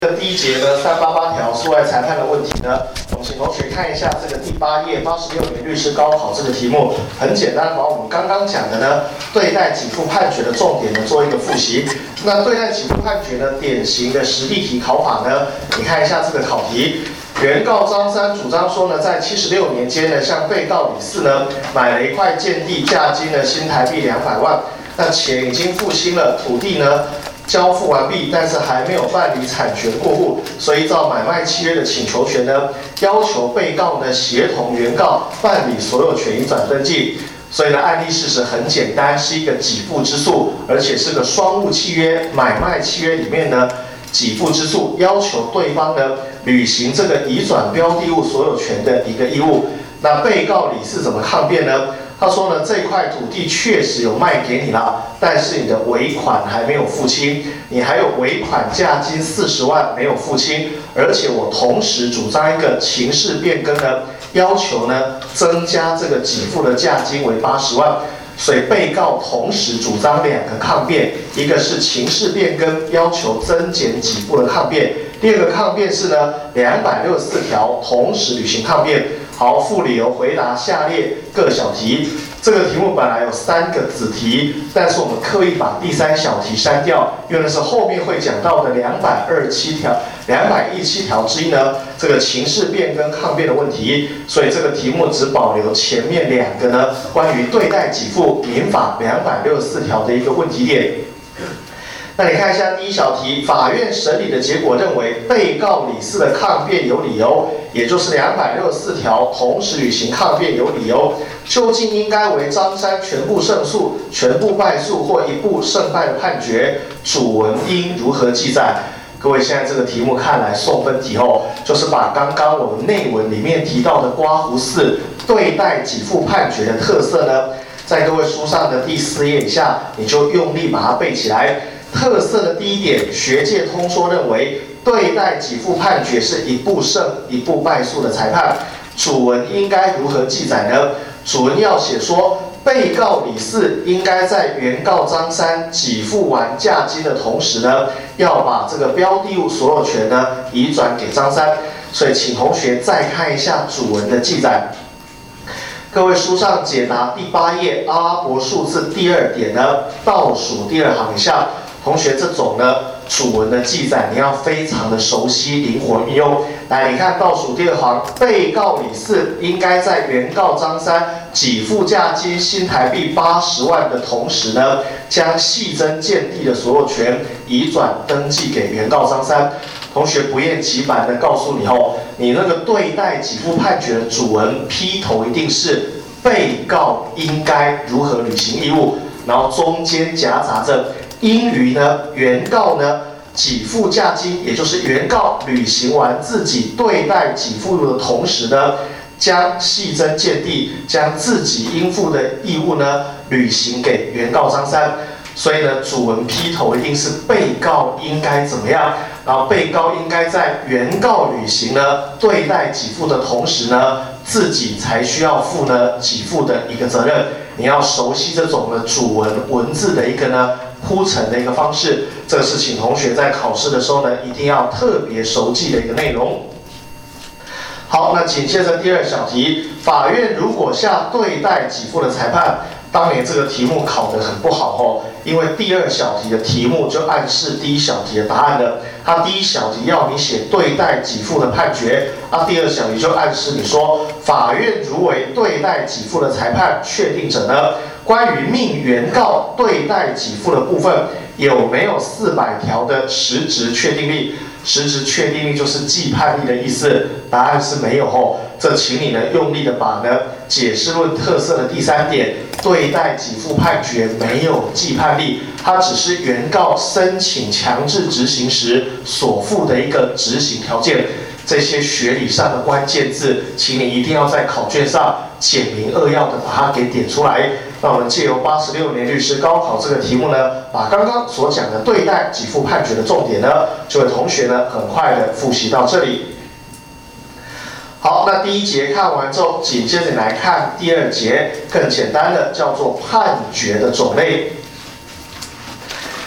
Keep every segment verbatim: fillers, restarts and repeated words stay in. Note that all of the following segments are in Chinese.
第一节呢，三八八条诉外裁判的问题呢，我们请同学看一下这个第八页八十六年律师高考这个题目，很简单，把我们刚刚讲的呢对待给付判决的重点呢做一个复习。那对待给付判决呢，典型的实例题考法呢，你看一下这个考题。原告张三主张说呢，在七十六年间呢，向被告李四呢买了一块建地，价金呢新台币两百万，那钱已经付清了，土地呢交付完毕，但是还没有办理产权过户，所以照买卖契约的请求权呢，要求被告呢协同原告办理所有权移转登记。所以呢，案例事实很简单，是一个给付之诉，而且是个双务契约，买卖契约里面呢，给付之诉要求对方呢履行这个移转标的物所有权的一个义务。那被告李四怎么抗辩呢？他说呢，这块土地确实有卖给你了，但是你的尾款还没有付清，你还有尾款价金四十万没有付清，而且我同时主张一个情势变更呢，要求呢增加这个给付的价金为八十万，所以被告同时主张两个抗辩，一个是情势变更要求增减给付的抗辩，第二个抗辩是呢两百六十四条同时履行抗辩。好，附理由回答下列各小题。这个题目本来有三个子题，但是我们刻意把第三小题删掉，因为那是后面会讲到的两百二十七条、两百一十七条之一呢，这个情势变更抗辩的问题，所以这个题目只保留前面两个呢，关于对待给付民法两百六十四条的一个问题点。那你看一下第一小题，法院审理的结果认为，被告李四的抗辩有理由，也就是两百六十四条同时履行抗辩有理由，究竟应该为张三全部胜诉、全部败诉或一部胜败的判决，主文应如何记载？各位现在这个题目看来送分题后，就是把刚刚我们内文里面提到的刮胡四对待给付判决的特色呢，在各位书上的第四页以下，你就用力把它背起来。特色的第一点，学界通说认为，对待给付判决是一部胜一部败诉的裁判。主文应该如何记载呢？主文要写说，被告李四应该在原告张三给付完价金的同时呢，要把这个标的物所有权呢移转给张三。所以，请同学再看一下主文的记载。各位书上解答第八页阿拉伯数字第二点呢，倒数第二行以下。同学，这种呢主文的记载，你要非常的熟悉，灵活运用。来，你看倒数第二行，被告李四应该在原告张三给付价金新台币八十万的同时呢，将系争建地的所有权移转登记给原告张三。同学不厌其烦的告诉你后，你那个对待给付判决的主文劈头一定是被告应该如何履行义务，然后中间夹杂着。应于呢，原告呢给付价金，也就是原告履行完自己对待给付的同时呢，将系争建地，将自己应负的义务呢履行给原告张三。所以呢，主文劈头一定是被告应该怎么样，然后被告应该在原告履行呢对待给付的同时呢，自己才需要负呢给付的一个责任。你要熟悉这种的主文文字的一个呢铺陈的一个方式，这个是请同学在考试的时候呢，一定要特别熟记的一个内容。好，那紧接着第二小题，法院如果下对待给付的裁判，当年这个题目考得很不好哦，因为第二小题的题目就暗示第一小题的答案了。它第一小题要你写对待给付的判决，啊，第二小题就暗示你说，法院如为对待给付的裁判确定者呢，关于命原告对待给付的部分，有没有四百条的实质确定力？实质确定力就是既判力的意思，答案是没有哦。这请你呢用力的把呢解释论特色的第三点，对待给付判决没有既判力，它只是原告申请强制执行时所附的一个执行条件。这些学理上的关键字，请你一定要在考卷上简明扼要的把它给点出来。那我们借由八十六年律师高考这个题目呢，把刚刚所讲的对待给付判决的重点呢，就为同学呢很快的复习到这里。好，那第一节看完之后，紧接着来看第二节，更简单的叫做判决的种类。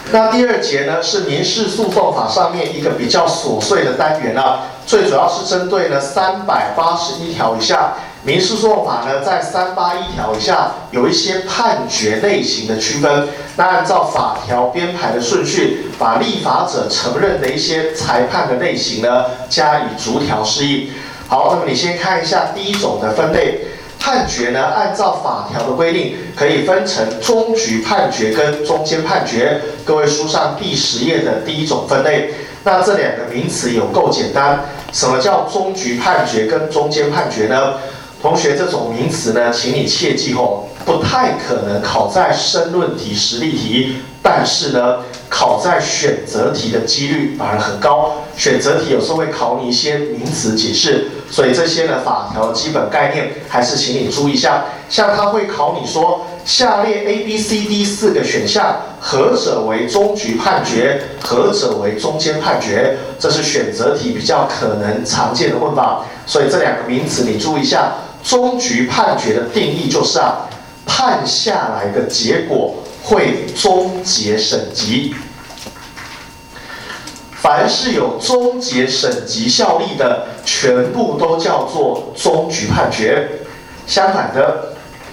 那第二节呢是民事诉讼法上面一个比较琐碎的单元啊，最主要是针对呢三百八十一条以下。民事诉讼法呢，在三八一条以下有一些判决类型的区分。那按照法条编排的顺序，把立法者承认的一些裁判的类型呢，加以逐条释义。好，那么你先看一下第一种的分类。判决呢，按照法条的规定，可以分成终局判决跟中间判决。各位书上第十页的第一种分类。那这两个名词有够简单。什么叫终局判决跟中间判决呢？同学，这种名词呢，请你切记吼，不太可能考在申论题、实例题，但是呢，考在选择题的几率反而很高。选择题有时候会考你一些名词解释，所以这些呢法条基本概念还是请你注意一下。像它会考你说，下列 A、B、C、D 四个选项，何者为终局判决，何者为中间判决？这是选择题比较可能常见的问法，所以这两个名词你注意一下。终局判决的定义就是啊，判下来的结果会终结审级。凡是有终结审级效力的，全部都叫做终局判决。相反的，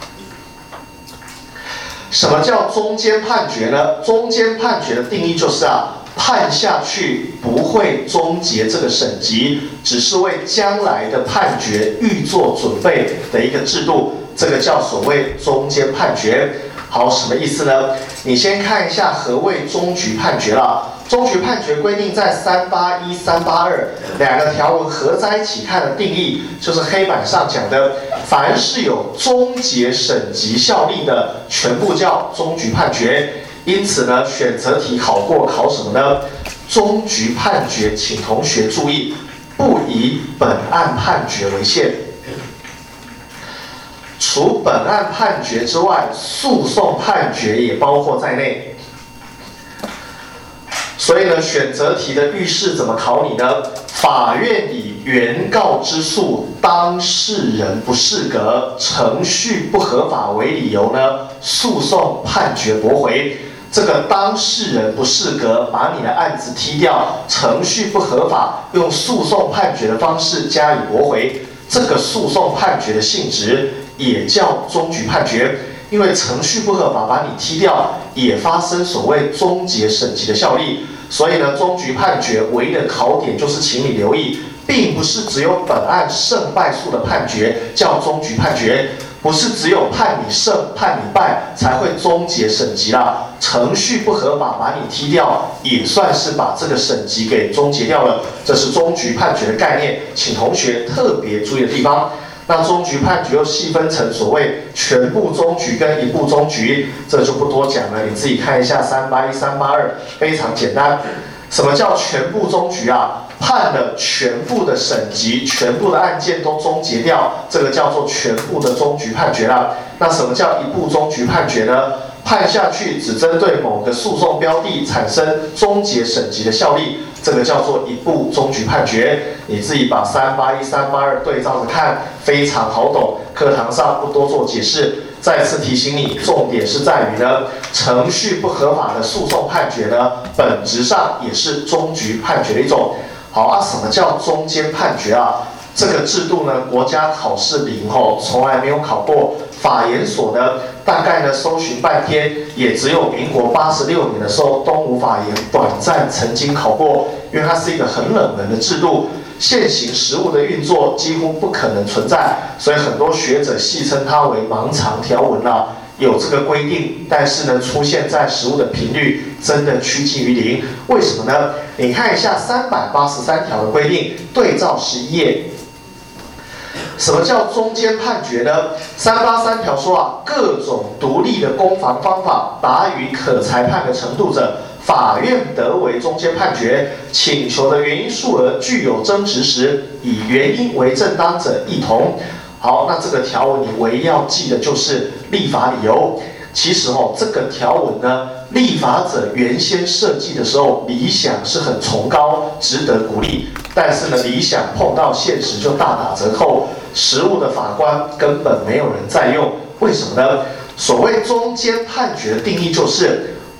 什么叫中间判决呢？中间判决的定义就是啊，判下去不会终结这个审级，只是为将来的判决预做准备的一个制度，这个叫所谓中间判决。好，什么意思呢？你先看一下何谓终局判决啦。终局判决规定在三八一、三八二两个条文合在一起看的定义，就是黑板上讲的，凡是有终结审级效力的，全部叫终局判决。因此呢，选择题考过考什么呢？终局判决，请同学注意，不以本案判决为限。除本案判决之外，诉讼判决也包括在内。所以呢，选择题的预示怎么考你呢？法院以原告之诉当事人不适格、程序不合法为理由呢，诉讼判决驳回。这个当事人不适格，把你的案子踢掉，程序不合法，用诉讼判决的方式加以驳回。这个诉讼判决的性质也叫终局判决，因为程序不合法把你踢掉，也发生所谓终结审级的效力。所以呢，终局判决唯一的考点就是请你留意，并不是只有本案胜败诉的判决叫终局判决，不是只有判你胜判你败才会终结审级啦。程序不合法把你踢掉，也算是把这个审级给终结掉了。这是终局判决的概念，请同学特别注意的地方。那终局判决又细分成所谓全部终局跟一部终局，这就不多讲了，你自己看一下三八一、三八二，非常简单。什么叫全部终局啊？判了全部的审级，全部的案件都终结掉，这个叫做全部的终局判决啦。那什么叫一部终局判决呢？判下去只针对某个诉讼标的产生终结审级的效力，这个叫做一部终局判决。你自己把三八一、三八二对照着看，非常好懂。课堂上不多做解释。再次提醒你，重点是在于呢，程序不合法的诉讼判决呢，本质上也是终局判决的一种。好啊，什么叫中间判决啊？这个制度呢，国家考试零后从来没有考过。法研所呢，大概呢搜寻半天，也只有民国八十六年的时候，东吴法研短暂曾经考过，因为它是一个很冷门的制度，现行实务的运作几乎不可能存在，所以很多学者戏称它为盲肠条文啊。有这个规定，但是呢，出现在实务的频率真的趋近于零。为什么呢？你看一下三百八十三条的规定，对照十一页。什么叫中间判决呢？三八三条说啊，各种独立的攻防方法达于可裁判的程度者，法院得为中间判决。请求的原因数额具有争执时，以原因为正当者一同。好，那这个条文你唯一要记的就是立法理由。其实哦，这个条文呢，立法者原先设计的时候，理想是很崇高，值得鼓励。但是呢，理想碰到现实就大打折扣，实务的法官根本没有人在用。为什么呢？所谓中间判决的定义就是，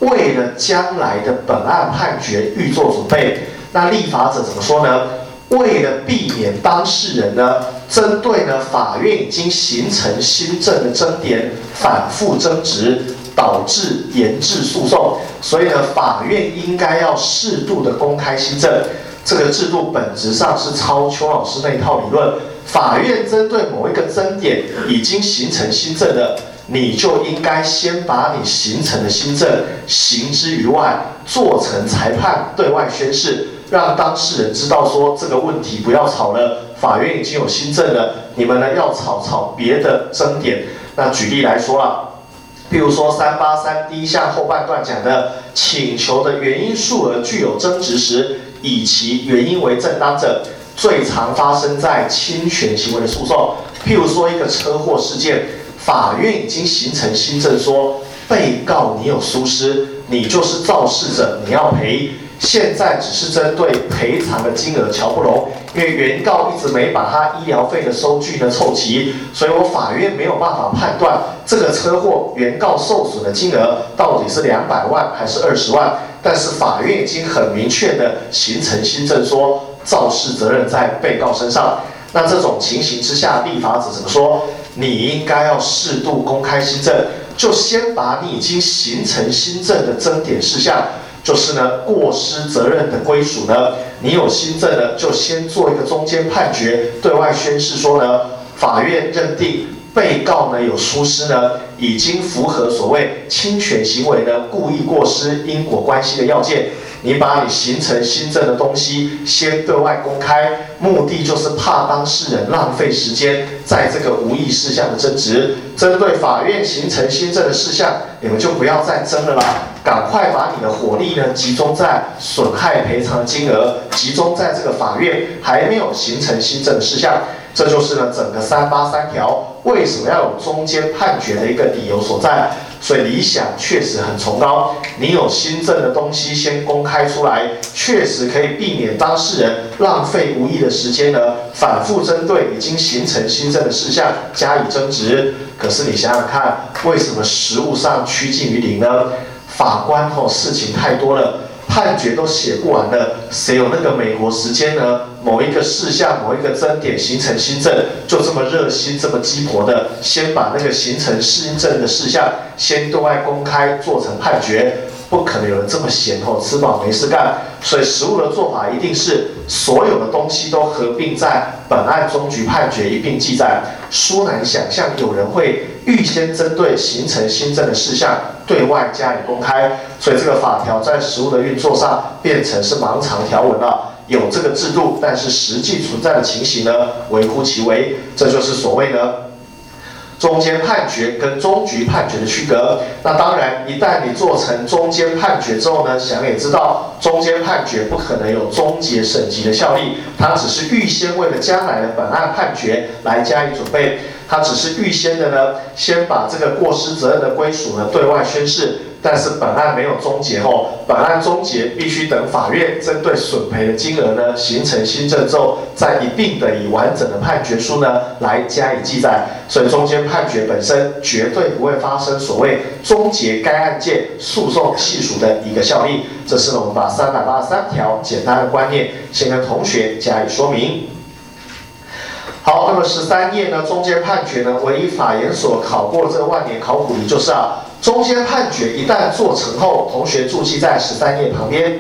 为了将来的本案判决预做准备。那立法者怎么说呢？为了避免当事人呢，针对呢法院已经形成新证的争点反复争执，导致延滞诉讼，所以呢，法院应该要适度的公开新证。这个制度本质上是抄邱老师那一套理论。法院针对某一个争点已经形成新证的，你就应该先把你形成的新证行之于外，做成裁判对外宣示，让当事人知道说这个问题不要吵了，法院已经有新证了，你们呢要吵吵别的争点。那举例来说啦，譬如说三八三第一项后半段讲的，请求的原因数额具有争执时，以其原因为正当者，最常发生在侵权行为的诉讼。譬如说一个车祸事件，法院已经形成新证说，被告你有疏失，你就是肇事者，你要赔。现在只是针对赔偿的金额瞧不拢，因为原告一直没把他医疗费的收据呢凑齐，所以我法院没有办法判断这个车祸原告受损的金额到底是两百万还是二十万。但是法院已经很明确的形成新证说，肇事责任在被告身上。那这种情形之下，立法者怎么说？你应该要适度公开新证，就先把你已经形成新证的争点事项。就是呢，过失责任的归属呢，你有新证呢，就先做一个中间判决，对外宣示说呢，法院认定被告呢有疏失呢，已经符合所谓侵权行为呢故意过失因果关系的要件。你把你形成新证的东西先对外公开，目的就是怕当事人浪费时间在这个无意事项的争执。针对法院形成新证的事项，你们就不要再争了啦，赶快把你的火力呢集中在损害赔偿金额，集中在这个法院还没有形成新证的事项。这就是呢整个三八三条为什么要有中间判决的一个理由所在。所以理想确实很崇高，你有新证的东西先公开出来，确实可以避免当事人浪费无益的时间呢，反复针对已经形成新证的事项加以争执。可是你想想看，为什么实务上趋近于零呢？法官吼、哦、事情太多了，判决都写不完了，谁有那个美国时间呢？某一个事项、某一个争点形成新证，就这么热心、这么鸡婆的，先把那个形成新证的事项先对外公开，做成判决。不可能有人这么闲吼，吃饱没事干。所以实务的做法一定是所有的东西都合并在本案终局判决一并记载。殊难想象有人会预先针对形成新证的事项对外加以公开。所以这个法条在实务的运作上变成是盲肠条文了。有这个制度，但是实际存在的情形呢，微乎其微。这就是所谓的中间判决跟终局判决的区隔。那当然，一旦你做成中间判决之后呢，想也知道，中间判决不可能有终结审级的效力，它只是预先为了将来的本案判决来加以准备。它只是预先的呢，先把这个过失责任的归属呢对外宣示。但是本案没有终结后，本案终结必须等法院针对损赔的金额呢形成新证之后，再一并的以完整的判决书呢来加以记载。所以中间判决本身绝对不会发生所谓终结该案件诉讼系数的一个效力。这是呢我们把三百八十三条简单的观念先跟同学加以说明。好，那么十三页呢，中间判决呢，唯一法研所考过这个万年考古题就是啊。中间判决一旦做成后，同学注记在十三页旁边。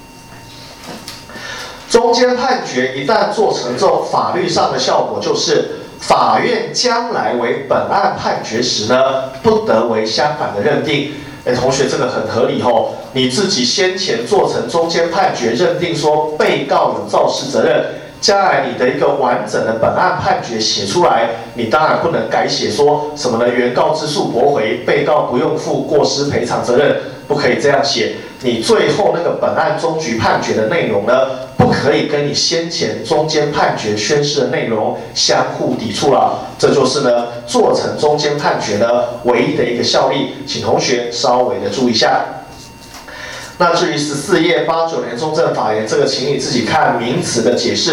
中间判决一旦做成之后，法律上的效果就是，法院将来为本案判决时呢，不得为相反的认定。哎，同学，这个很合理吼。你自己先前做成中间判决，认定说被告有肇事责任。将来你的一个完整的本案判决写出来，你当然不能改写说什么呢？原告之诉驳回，被告不用负过失赔偿责任，不可以这样写。你最后那个本案终局判决的内容呢，不可以跟你先前中间判决宣示的内容相互抵触了。这就是呢，做成中间判决呢唯一的一个效力，请同学稍微的注意一下。那至于十四页八九年中正法言这个，请你自己看名词的解释。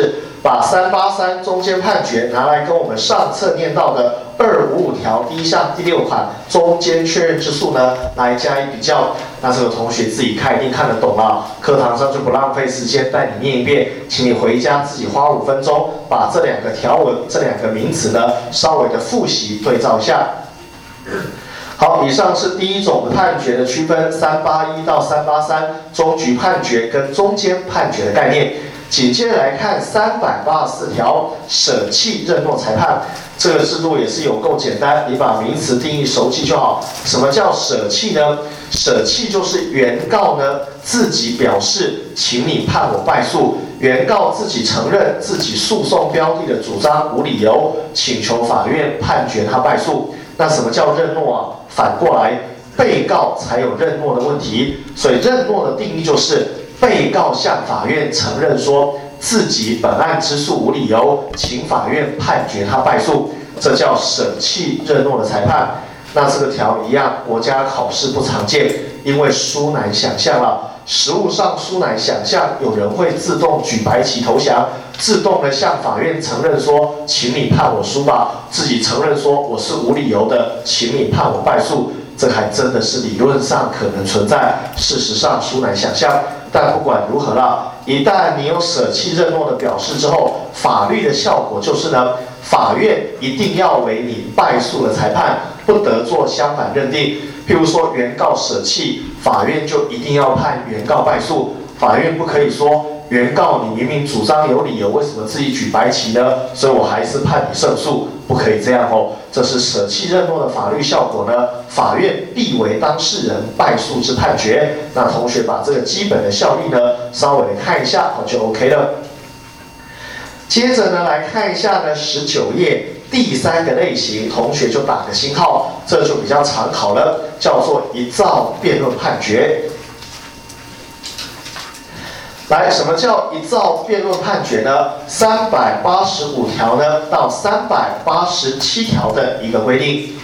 把三八三中间判决拿来跟我们上册念到的二五五条第一项第六款中间确认之诉呢来加以比较。那这个同学自己看一定看得懂了，课堂上就不浪费时间带你念一遍，请你回家自己花五分钟，把这两个条文、这两个名词呢稍微的复习对照一下。好，以上是第一种判决的区分，三八一到三八三终局判决跟中间判决的概念。紧接着来看三百八十四条舍弃认诺裁判，这个制度也是有够简单，你把名词定义熟记就好。什么叫舍弃呢？舍弃就是原告呢自己表示，请你判我败诉，原告自己承认自己诉讼标的的主张无理由，请求法院判决他败诉。那什么叫认诺啊？反过来，被告才有认诺的问题，所以认诺的定义就是被告向法院承认说自己本案之诉无理由，请法院判决他败诉，这叫舍弃认诺的裁判。那这个条一样，国家考试不常见，因为殊难想象了。实务上殊难想象，有人会自动举白旗投降，自动的向法院承认说，请你判我输吧，自己承认说我是无理由的，请你判我败诉。这还真的是理论上可能存在，事实上殊难想象。但不管如何啦，一旦你有舍弃认诺的表示之后，法律的效果就是呢，法院一定要为你败诉的裁判，不得做相反认定。譬如说原告舍弃，法院就一定要判原告败诉，法院不可以说原告你明明主张有理由，为什么自己举白旗呢？所以我还是判你胜诉，不可以这样哦。这是舍弃认诺的法律效果呢，法院必为当事人败诉之判决。那同学把这个基本的效力呢，稍微的看一下，就 OK 了。接着呢，来看一下呢十九页第三个类型，同学就打个星号，这就比较常考了，叫做一造辩论判决。来，什么叫一造辩论判决呢？三百八十五条呢到三百八十七条的一个规定。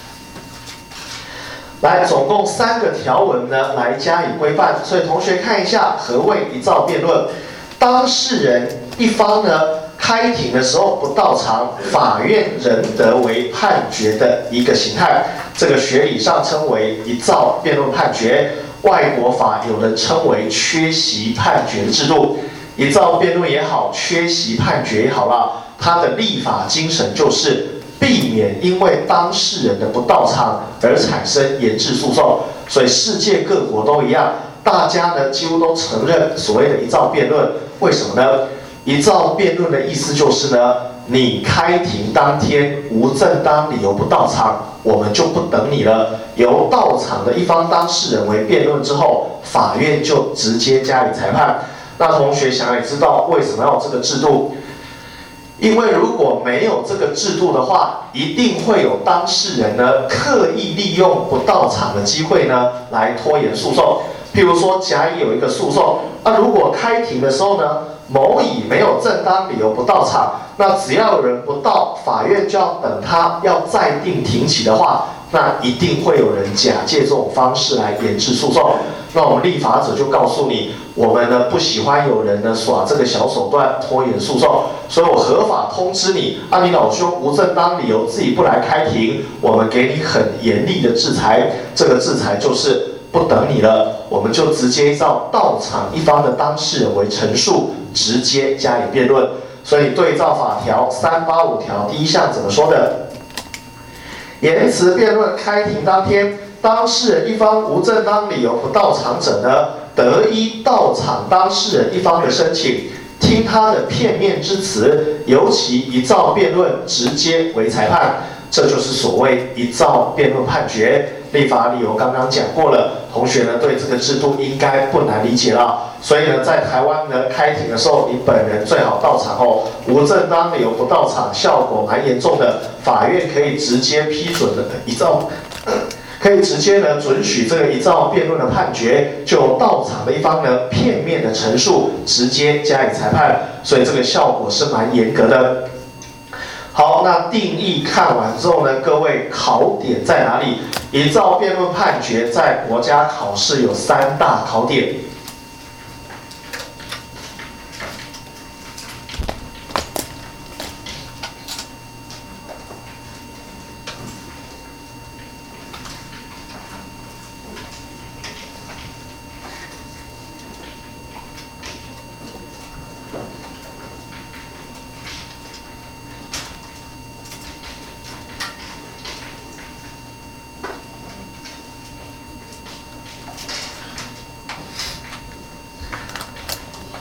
来，总共三个条文呢来加以规范，所以同学看一下何谓一造辩论。当事人一方呢开庭的时候不到场，法院仍得为判决的一个形态，这个学理上称为一造辩论判决。外国法有人称为缺席判决的制度，一造辩论也好，缺席判决也好啦，它的立法精神就是避免因为当事人的不到场而产生延滞诉讼。所以世界各国都一样，大家呢几乎都承认所谓的一造辩论。为什么呢？一造辩论的意思就是呢，你开庭当天无正当理由不到场，我们就不等你了，由到场的一方当事人为辩论之后，法院就直接加以裁判。那同学想也知道为什么要有这个制度？因为如果没有这个制度的话，一定会有当事人呢刻意利用不到场的机会呢来拖延诉讼。譬如说，甲乙有一个诉讼，那如果开庭的时候呢，某乙没有正当理由不到场，那只要有人不到，法院就要等他要再定庭期的话，那一定会有人假借这种方式来延迟诉讼。那我们立法者就告诉你，我们呢不喜欢有人呢耍这个小手段拖延诉讼，所以我合法通知你，啊你老兄无正当理由自己不来开庭，我们给你很严厉的制裁。这个制裁就是不等你了，我们就直接依照到场一方的当事人为陈述，直接加以辩论。所以对照法条三八五条第一项怎么说的？言辞辩论开庭当天，当事人一方无正当理由不到场者呢，得依到场当事人一方的申请，听他的片面之词，由其一造辩论直接为裁判。这就是所谓一造辩论判决。立法理由刚刚讲过了，同学呢对这个制度应该不难理解了。所以呢，在台湾呢开庭的时候，你本人最好到场哦。无正当理由不到场，效果蛮严重的，法院可以直接批准的一造，可以直接呢准许这个一造辩论的判决，就到场的一方呢片面的陈述，直接加以裁判。所以这个效果是蛮严格的。好，那定义看完之后呢，各位考点在哪里？一造辩论判决在国家考试有三大考点。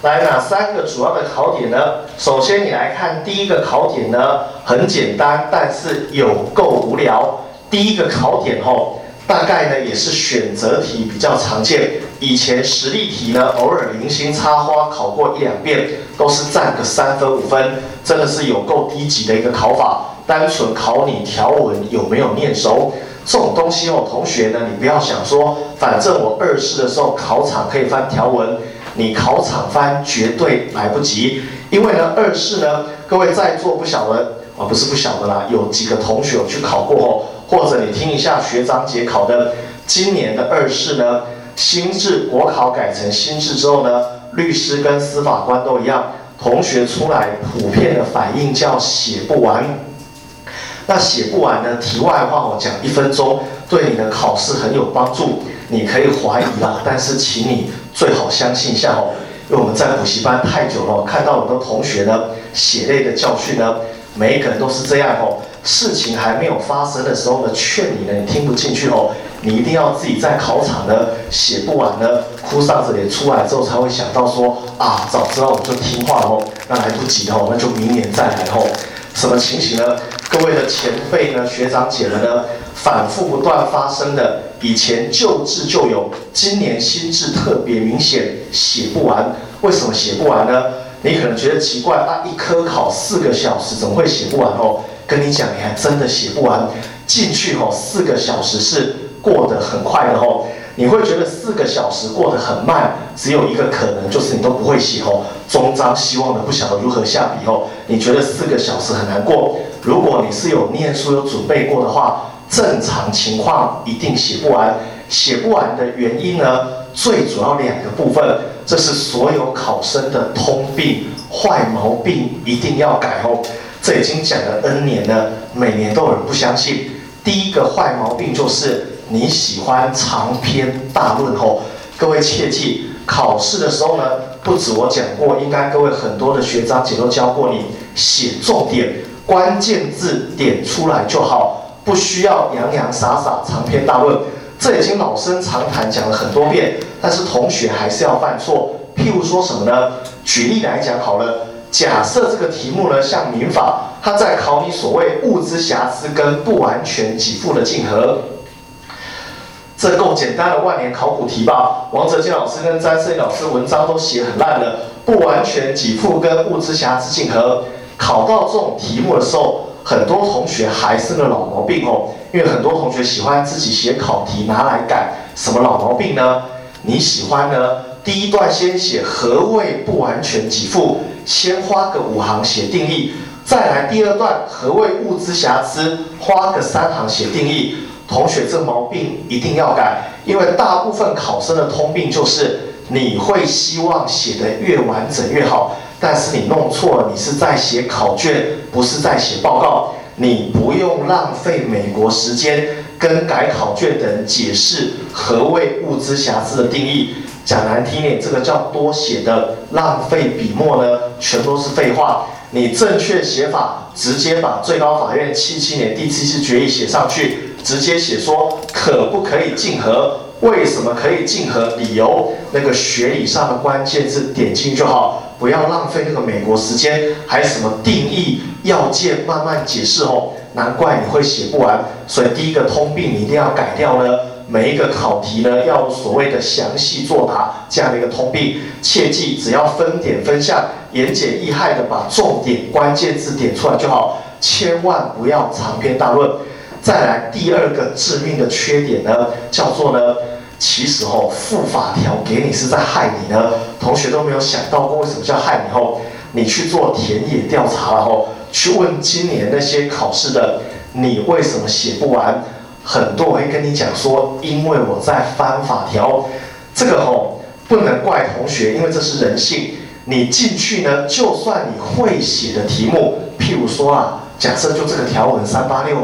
来，哪三个主要的考点呢？首先，你来看第一个考点呢，很简单，但是有够无聊。第一个考点吼，大概呢也是选择题比较常见。以前实例题呢，偶尔零星插花考过一两遍，都是占个三分五分，真的是有够低级的一个考法。单纯考你条文有没有念熟。这种东西哦，同学呢，你不要想说，反正我二试的时候考场可以翻条文。你考场翻绝对来不及，因为呢，二试呢，各位在座不晓得啊，不是不晓得啦，有几个同学有去考过哦，或者你听一下学长姐考的，今年的二试呢，新制国考改成新制之后呢，律师跟司法官都一样，同学出来普遍的反应叫写不完。那写不完呢？题外话我讲一分钟，对你的考试很有帮助。你可以怀疑啦，但是请你最好相信一下哦，因为我们在补习班太久了，看到很多同学呢血泪的教训呢，每一个人都是这样哦。事情还没有发生的时候呢，劝你呢，你听不进去哦，你一定要自己在考场呢写不完呢，哭丧着脸出来之后才会想到说啊，早知道我就听话哦，那来不及哦，那就明年再来哦。什么情形呢？各位的前辈呢、学长姐们呢，反复不断发生的，以前旧制就有，今年新制特别明显，写不完。为什么写不完呢？你可能觉得奇怪啊，一科考四个小时，怎么会写不完哦？跟你讲，你还真的写不完。进去哦，四个小时是过得很快的哦。你会觉得四个小时过得很慢，只有一个可能，就是你都不会写哦，终章希望的不晓得如何下笔哦。你觉得四个小时很难过？如果你是有念书有准备过的话，正常情况一定写不完。写不完的原因呢，最主要两个部分，这是所有考生的通病、坏毛病，一定要改哦。这已经讲了 N 年了，每年都有人不相信。第一个坏毛病就是你喜欢长篇大论哦，各位切记，考试的时候呢，不止我讲过，应该各位很多的学长姐都教过你写重点，关键字点出来就好，不需要洋洋洒洒长篇大论。这已经老生常谈讲了很多遍，但是同学还是要犯错。譬如说什么呢？举例来讲好了，假设这个题目呢，像民法，它在考你所谓物之瑕疵跟不完全给付的竞合。这够简单的万年考古题吧？王哲健老师跟詹胜老师文章都写很烂了，不完全给付跟物之瑕疵竞合，考到这种题目的时候，很多同学还是个老毛病哦。因为很多同学喜欢自己写考题拿来改，什么老毛病呢？你喜欢呢？第一段先写何谓不完全给付，先花个五行写定义，再来第二段何谓物之瑕疵，花个三行写定义。同学，这毛病一定要改，因为大部分考生的通病就是你会希望写得越完整越好，但是你弄错了，你是在写考卷，不是在写报告。你不用浪费美国时间跟改考卷的人解释何谓物之瑕疵的定义。讲难听点，这个叫多写的浪费笔墨呢，全都是废话。你正确写法，直接把最高法院七七年第七次决议写上去，直接写说可不可以竞合，为什么可以竞合，理由，那个学理上的关键字点进去就好，不要浪费那个美国时间，还什么定义要件慢慢解释哦，难怪你会写不完。所以第一个通病你一定要改掉呢。每一个考题呢，要所谓的详细作答这样的一个通病，切记只要分点分项，言简意赅的把重点关键字点出来就好，千万不要长篇大论。再来第二个致命的缺点呢，叫做呢，其实哦，附法条给你是在害你呢。同学都没有想到过为什么叫害你哦？你去做田野调查了哦，去问今年那些考试的，你为什么写不完？很多人会跟你讲说，因为我在翻法条，这个吼不能怪同学，因为这是人性。你进去呢，就算你会写的题目，譬如说啊，假设就这个条文三八六，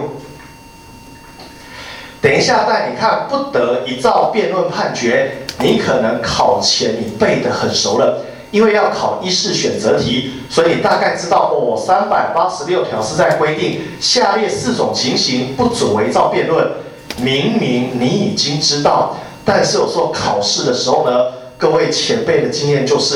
等一下带你看，不得一照辩论判决，你可能考前你背得很熟了。因为要考一式选择题，所以你大概知道哦，三百八十六条是在规定下列四种情形不准违照辩论。明明你已经知道，但是有时候考试的时候呢，各位前辈的经验就是，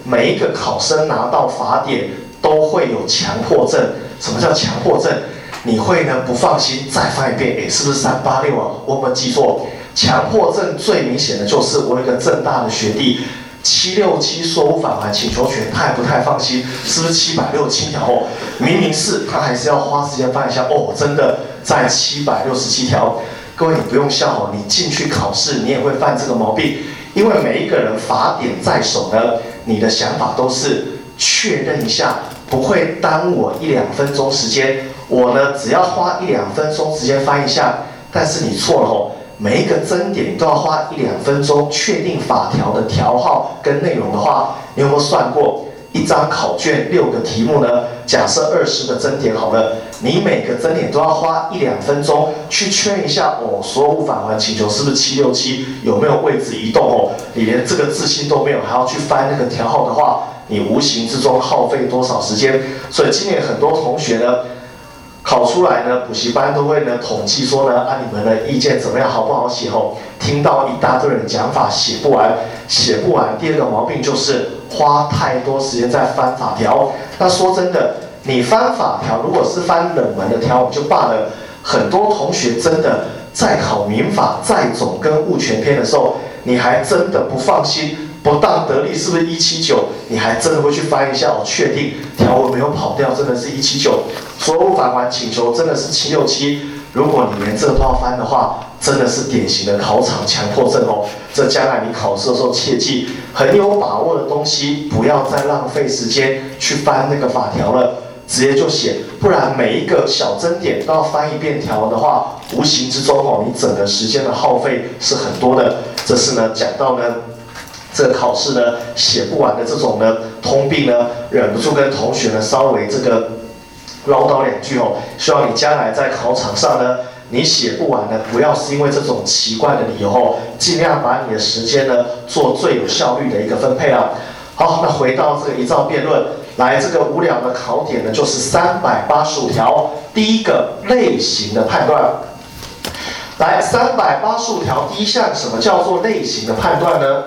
每一个考生拿到法典都会有强迫症。什么叫强迫症？你会呢不放心再翻一遍，哎，是不是三八六啊？我有没有记错？强迫症最明显的就是我有一个政大的学弟。七六七说无返还请求权，他也不太放心，是不是七百六十七条？哦，明明是，他还是要花时间翻一下。哦，真的在七百六十七条。各位，你不用笑哦，你进去考试，你也会犯这个毛病，因为每一个人法典在手呢，你的想法都是确认一下，不会耽误我一两分钟时间。我呢，只要花一两分钟时间翻一下，但是你错了哦。每一个争点都要花一两分钟确定法条的条号跟内容的话，你有没有算过一张考卷六个题目呢？假设二十个争点好了，你每个争点都要花一两分钟去确认一下哦，所有无返还请求是不是七六七，有没有位置移动哦？你连这个自信都没有，还要去翻那个条号的话，你无形之中耗费多少时间？所以今年很多同学呢。考出来呢，补习班都会呢统计说呢，啊你们的意见怎么样，好不好写哦？听到一大堆人讲法，写不完，写不完。第二个毛病就是花太多时间在翻法条。那说真的，你翻法条，如果是翻冷门的条就罢了，很多同学真的在考民法载总跟物权篇的时候，你还真的不放心。不当得利是不是一七九？你还真的会去翻一下，我确定条文没有跑掉，真的是一七九。所有无返还请求真的是七六七。如果你连这个都要翻的话，真的是典型的考场强迫症哦。这将来你考试的时候切记，很有把握的东西，不要再浪费时间去翻那个法条了，直接就写，不然每一个小争点都要翻一遍条文的话，无形之中哦，你整个时间的耗费是很多的。这是呢讲到呢。这个考试呢写不完的这种呢通病呢，忍不住跟同学呢稍微这个唠叨两句哦。希望你将来在考场上呢，你写不完呢，不要是因为这种奇怪的理由哦，尽量把你的时间呢做最有效率的一个分配啊。好，那回到这个一造辩论，来这个无聊的考点呢，就是三百八十五条，第一个类型的判断。来，三百八十五条第一项，什么叫做类型的判断呢？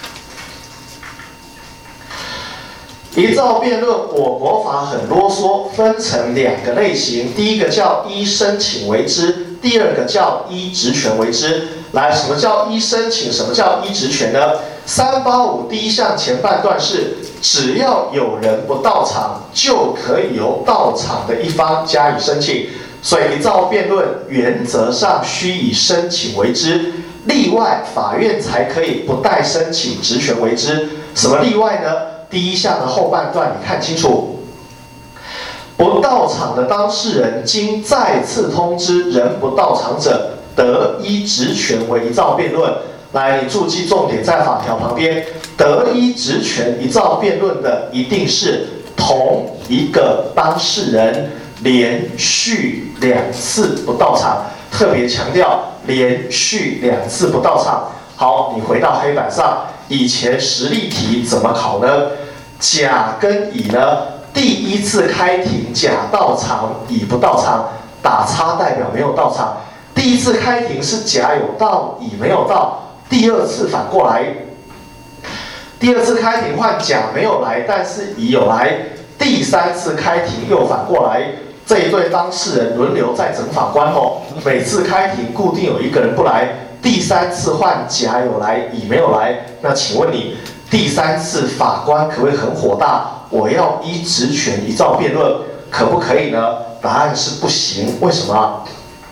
一造辩论，我国法很啰嗦，分成两个类型，第一个叫依申请为之，第二个叫依职权为之。来，什么叫依申请？什么叫依职权呢？三八五第一项前半段是，只要有人不到场，就可以由到场的一方加以申请。所以一造辩论原则上须以申请为之，例外法院才可以不带申请职权为之。什么例外呢？第一项的后半段，你看清楚，不到场的当事人经再次通知仍不到场者，得依职权为一造辩论。来，你注记重点在法条旁边，得依职权一造辩论的一定是同一个当事人连续两次不到场，特别强调连续两次不到场。好，你回到黑板上，以前实例题怎么考呢？甲跟乙呢，第一次开庭甲到场，乙不到场，打叉代表没有到场。第一次开庭是甲有到，乙没有到。第二次反过来，第二次开庭换甲没有来，但是乙有来。第三次开庭又反过来，这一对当事人轮流在整法官哦，每次开庭固定有一个人不来。第三次换甲有来，乙没有来。那请问你？第三次法官可不可以很火大？我要依职权一造辩论，可不可以呢？答案是不行。为什么啊？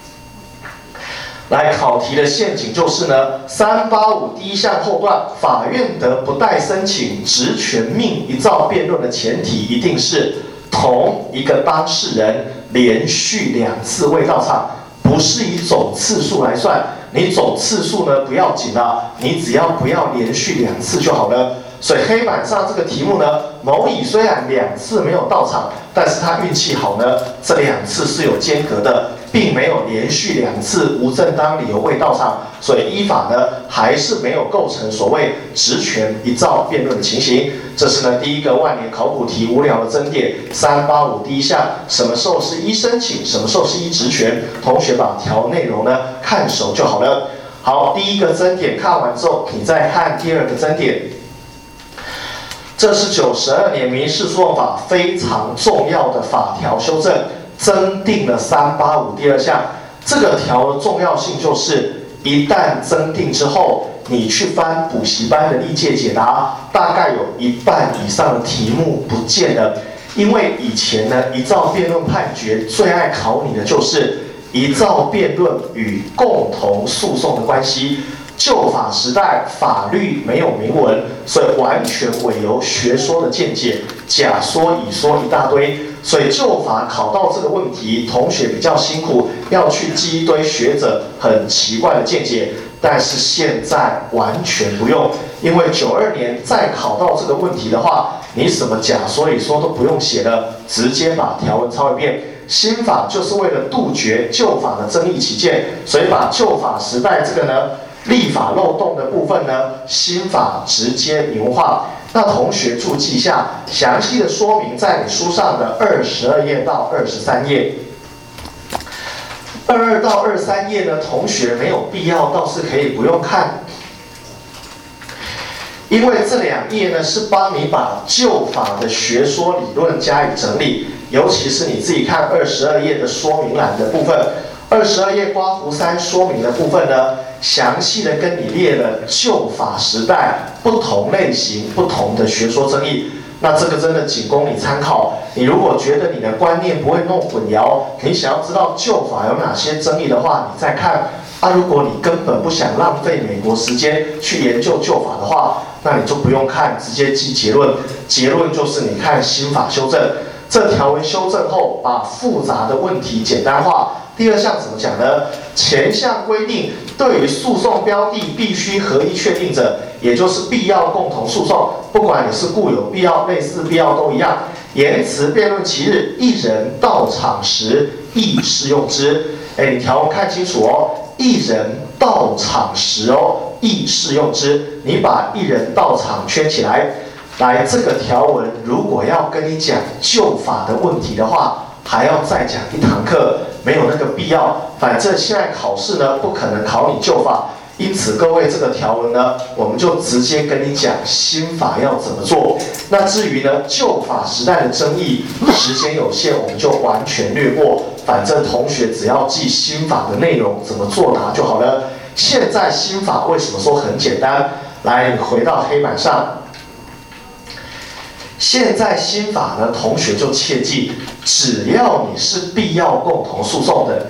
来，考题的陷阱就是呢，三八五第一项后段，法院得不带申请职权命一造辩论的前提，一定是同一个当事人连续两次未到场，不是以总次数来算。你总次数呢不要紧啊，你只要不要连续两次就好了。所以黑板上这个题目呢，某乙虽然两次没有到场，但是他运气好呢，这两次是有间隔的，并没有连续两次无正当理由未到场，所以依法呢还是没有构成所谓职权一造辩论的情形。这是呢第一个万年考古题无聊的争点，三八五第一项，什么时候是依申请，什么时候是依职权，同学把条内容呢看熟就好了。好，第一个争点看完之后，你再看第二个争点。 这是九十二年民事诉讼法非常重要的法条修正，增订了三八五第二项。这个条的重要性就是，一旦增订之后，你去翻补习班的历届解答，大概有一半以上的题目不见了。因为以前呢，一造辩论判决最爱考你的就是一造辩论与共同诉讼的关系。旧法时代法律没有明文，所以完全委由学说的见解，假说乙说一大堆。所以旧法考到这个问题，同学比较辛苦，要去记一堆学者很奇怪的见解。但是现在完全不用，因为九二年再考到这个问题的话，你什么假说乙说都不用写了，直接把条文抄一遍。新法就是为了杜绝旧法的争议起见，所以把旧法时代这个呢立法漏洞的部分呢，新法直接明文化。那同学注记一下，详细的说明在你书上的二十二页到二十三页。二二到二三页呢，同学没有必要，倒是可以不用看，因为这两页呢是帮你把旧法的学说理论加以整理，尤其是你自己看二十二页的说明栏的部分。二十二页刮胡三说明的部分呢，详细的跟你列了旧法时代不同类型、不同的学说争议。那这个真的仅供你参考。你如果觉得你的观念不会弄混淆，你想要知道旧法有哪些争议的话，你再看。啊，如果你根本不想浪费美国时间去研究旧法的话，那你就不用看，直接记结论。结论就是你看新法修正，这条文修正后，把复杂的问题简单化。第二项怎么讲呢？前项规定对于诉讼标的必须合意确定者，也就是必要共同诉讼，不管你是固有必要、类似必要都一样。言辞辩论其日，一人到场时亦适用之。哎，你条文看清楚哦，一人到场时哦，亦适用之。你把一人到场圈起来。来，这个条文如果要跟你讲旧法的问题的话，还要再讲一堂课，没有那个必要。反正现在考试呢，不可能考你旧法，因此各位这个条文呢，我们就直接跟你讲新法要怎么做。那至于呢旧法时代的争议，时间有限，我们就完全略过。反正同学只要记新法的内容怎么作答就好了。现在新法为什么说很简单？来，你回到黑板上。现在新法呢，同学就切记，只要你是必要共同诉讼的，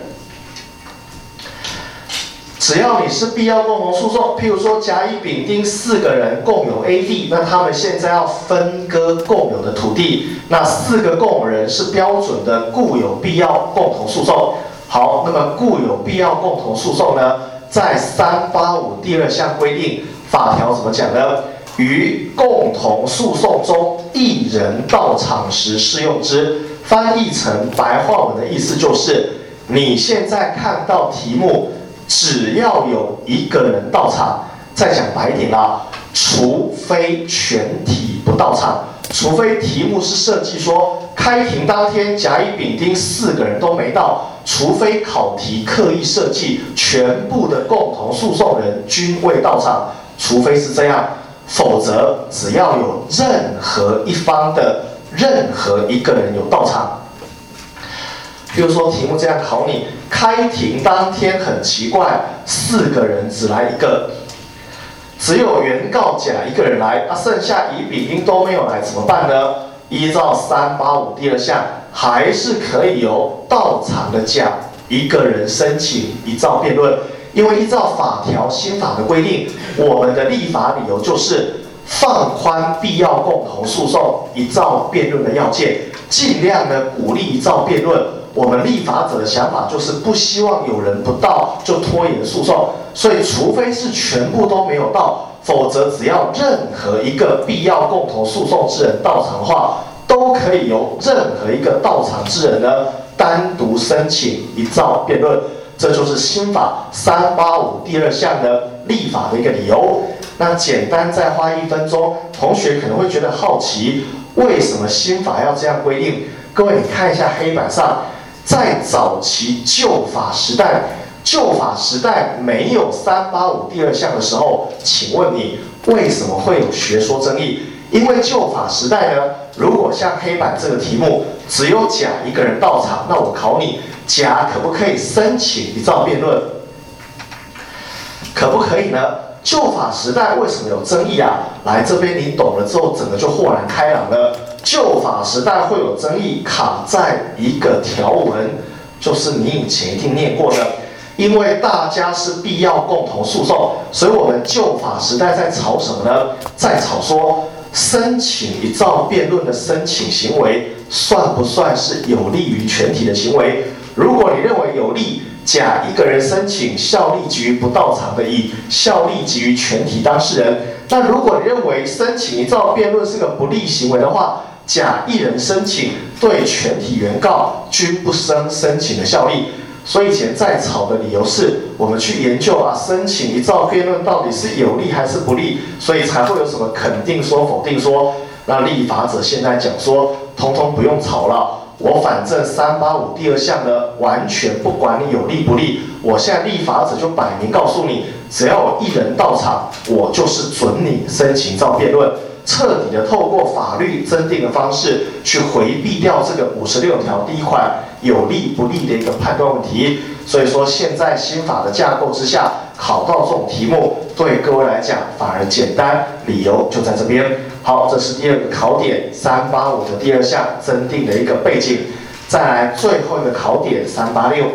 只要你是必要共同诉讼，譬如说甲、乙、丙、丁四个人共有 A 地，那他们现在要分割共有的土地，那四个共有人是标准的固有必要共同诉讼。好，那么固有必要共同诉讼呢，在三八五第二项规定，法条怎么讲呢？于共同诉讼中，一人到场时适用之。翻译成白话文的意思就是，你现在看到题目，只要有一个人到场。再讲白一点啦，除非全体不到场，除非题目是设计说开庭当天甲、乙、丙、丁四个人都没到，除非考题刻意设计全部的共同诉讼人均未到场，除非是这样。否则，只要有任何一方的任何一个人有到场，比如说题目这样考你：开庭当天很奇怪，四个人只来一个，只有原告甲一个人来，啊，剩下乙、丙、丁都没有来，怎么办呢？依照三八五第二项，还是可以由到场的甲一个人申请一造辩论。因为依照法条新法的规定，我们的立法理由就是放宽必要共同诉讼一造辩论的要件，尽量呢鼓励一造辩论。我们立法者的想法就是不希望有人不到就拖延诉讼，所以除非是全部都没有到，否则只要任何一个必要共同诉讼之人到场的话，都可以由任何一个到场之人呢单独申请一造辩论。这就是新法三八五第二项的立法的一个理由。那简单再花一分钟，同学可能会觉得好奇，为什么新法要这样规定？各位，你看一下黑板上，在早期旧法时代，旧法时代没有三八五第二项的时候，请问你为什么会有学说争议？ 因为旧法时代呢，如果像黑板这个题目只有甲一个人到场，那我考你，甲可不可以申请一造辩论？可不可以呢？旧法时代为什么有争议啊？来这边你懂了之后，整个就豁然开朗了。旧法时代会有争议，卡在一个条文，就是你以前一定念过的。因为大家是必要共同诉讼，所以我们旧法时代在吵什么呢？在吵说申请一造辩论的申请行为算不算是有利于全体的行为？如果你认为有利，甲一个人申请，效力基于不到场的乙，效力基于全体当事人。那如果你认为申请一造辩论是个不利行为的话，甲一人申请，对全体原告均不生申请的效力。所以以前在吵的理由是我们去研究啊，申请一造辩论到底是有利还是不利，所以才会有什么肯定说、否定说。那立法者现在讲说，通通不用吵了。我反正三八五第二项呢，完全不管你有利不利，我现在立法者就摆明告诉你，只要有一人到场，我就是准你申请造辩论，彻底的透过法律增订的方式去回避掉这个五十六条第一款有利不利的一个判断问题。所以说，现在新法的架构之下，考到这种题目，对各位来讲反而简单，理由就在这边。好，这是第二个考点，三八五的第二项增订的一个背景。再来最后一个考点，三八六。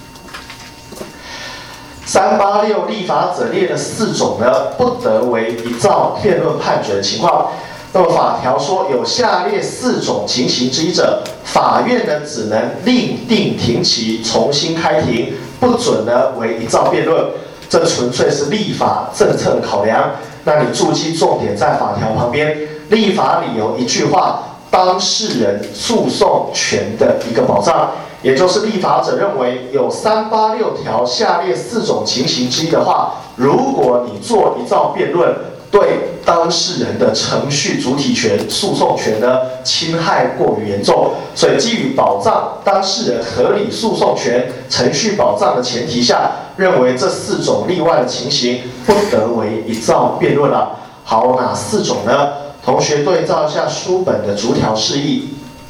三八六立法者列了四种呢，不得为一造辩论判决的情况。那么法条说，有下列四种情形之一者，法院呢只能另定庭期，重新开庭，不准呢为一造辩论。这纯粹是立法政策的考量。那你注记重点在法条旁边，立法理由一句话，当事人诉讼权的一个保障。也就是立法者认为有三八六条下列四种情形之一的话，如果你做一造辩论，对当事人的程序主体权、诉讼权呢侵害过于严重，所以基于保障当事人合理诉讼权、程序保障的前提下，认为这四种例外的情形不得为一造辩论了。好，哪四种呢？同学对照一下书本的逐条释义。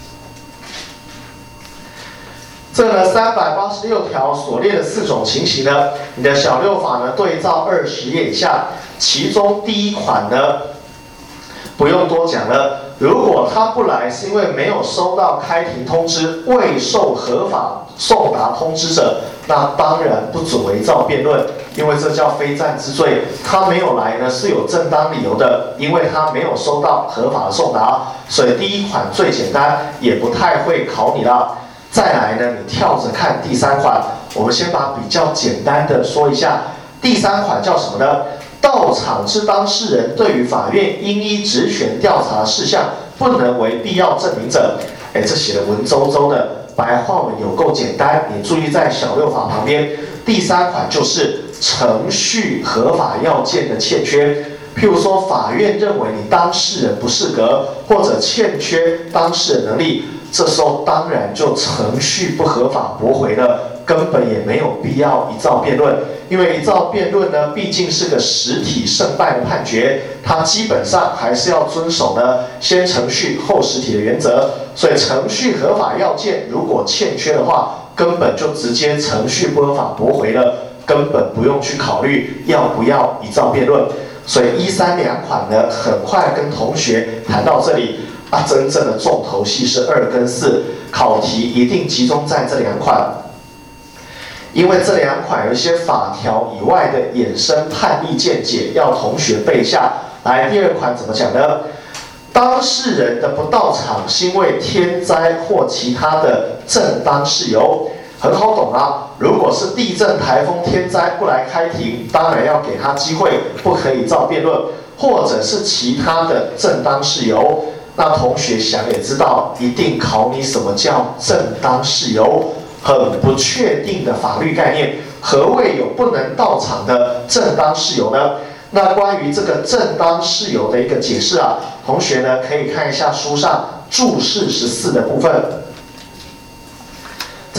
这呢三百八十六条所列的四种情形呢，你的小六法呢对照二十页以下，其中第一款呢不用多讲了。如果他不来是因为没有收到开庭通知，未受合法送达通知者，那当然不准为造辩论，因为这叫非战之罪。他没有来呢是有正当理由的，因为他没有收到合法的送达，所以第一款最简单，也不太会考你了。再来呢，你跳着看第三款，我们先把比较简单的说一下。第三款叫什么呢？到场之当事人对于法院应依职权调查事项不能为必要证明者。哎，这写的文绉绉的，白话文有够简单。你注意在小六法旁边，第三款就是程序合法要件的欠缺。譬如说，法院认为你当事人不适格，或者欠缺当事人能力。这时候当然就程序不合法驳回了，根本也没有必要一造辩论，因为一造辩论呢，毕竟是个实体胜败的判决，它基本上还是要遵守呢先程序后实体的原则，所以程序合法要件如果欠缺的话，根本就直接程序不合法驳回了，根本不用去考虑要不要一造辩论。所以一三两款呢，很快跟同学谈到这里。啊，真正的重头戏是二跟四，考题一定集中在这两款，因为这两款有一些法条以外的衍生判例见解，要同学背下来。第二款怎么讲呢？当事人的不到场是因为天灾或其他的正当事由，很好懂啦。如果是地震、台风、天灾不来开庭，当然要给他机会，不可以造辩论，或者是其他的正当事由。那同学想也知道，一定考你什么叫正当事由，很不确定的法律概念。何谓有不能到场的正当事由呢？那关于这个正当事由的一个解释啊，同学呢可以看一下书上注释十四的部分。这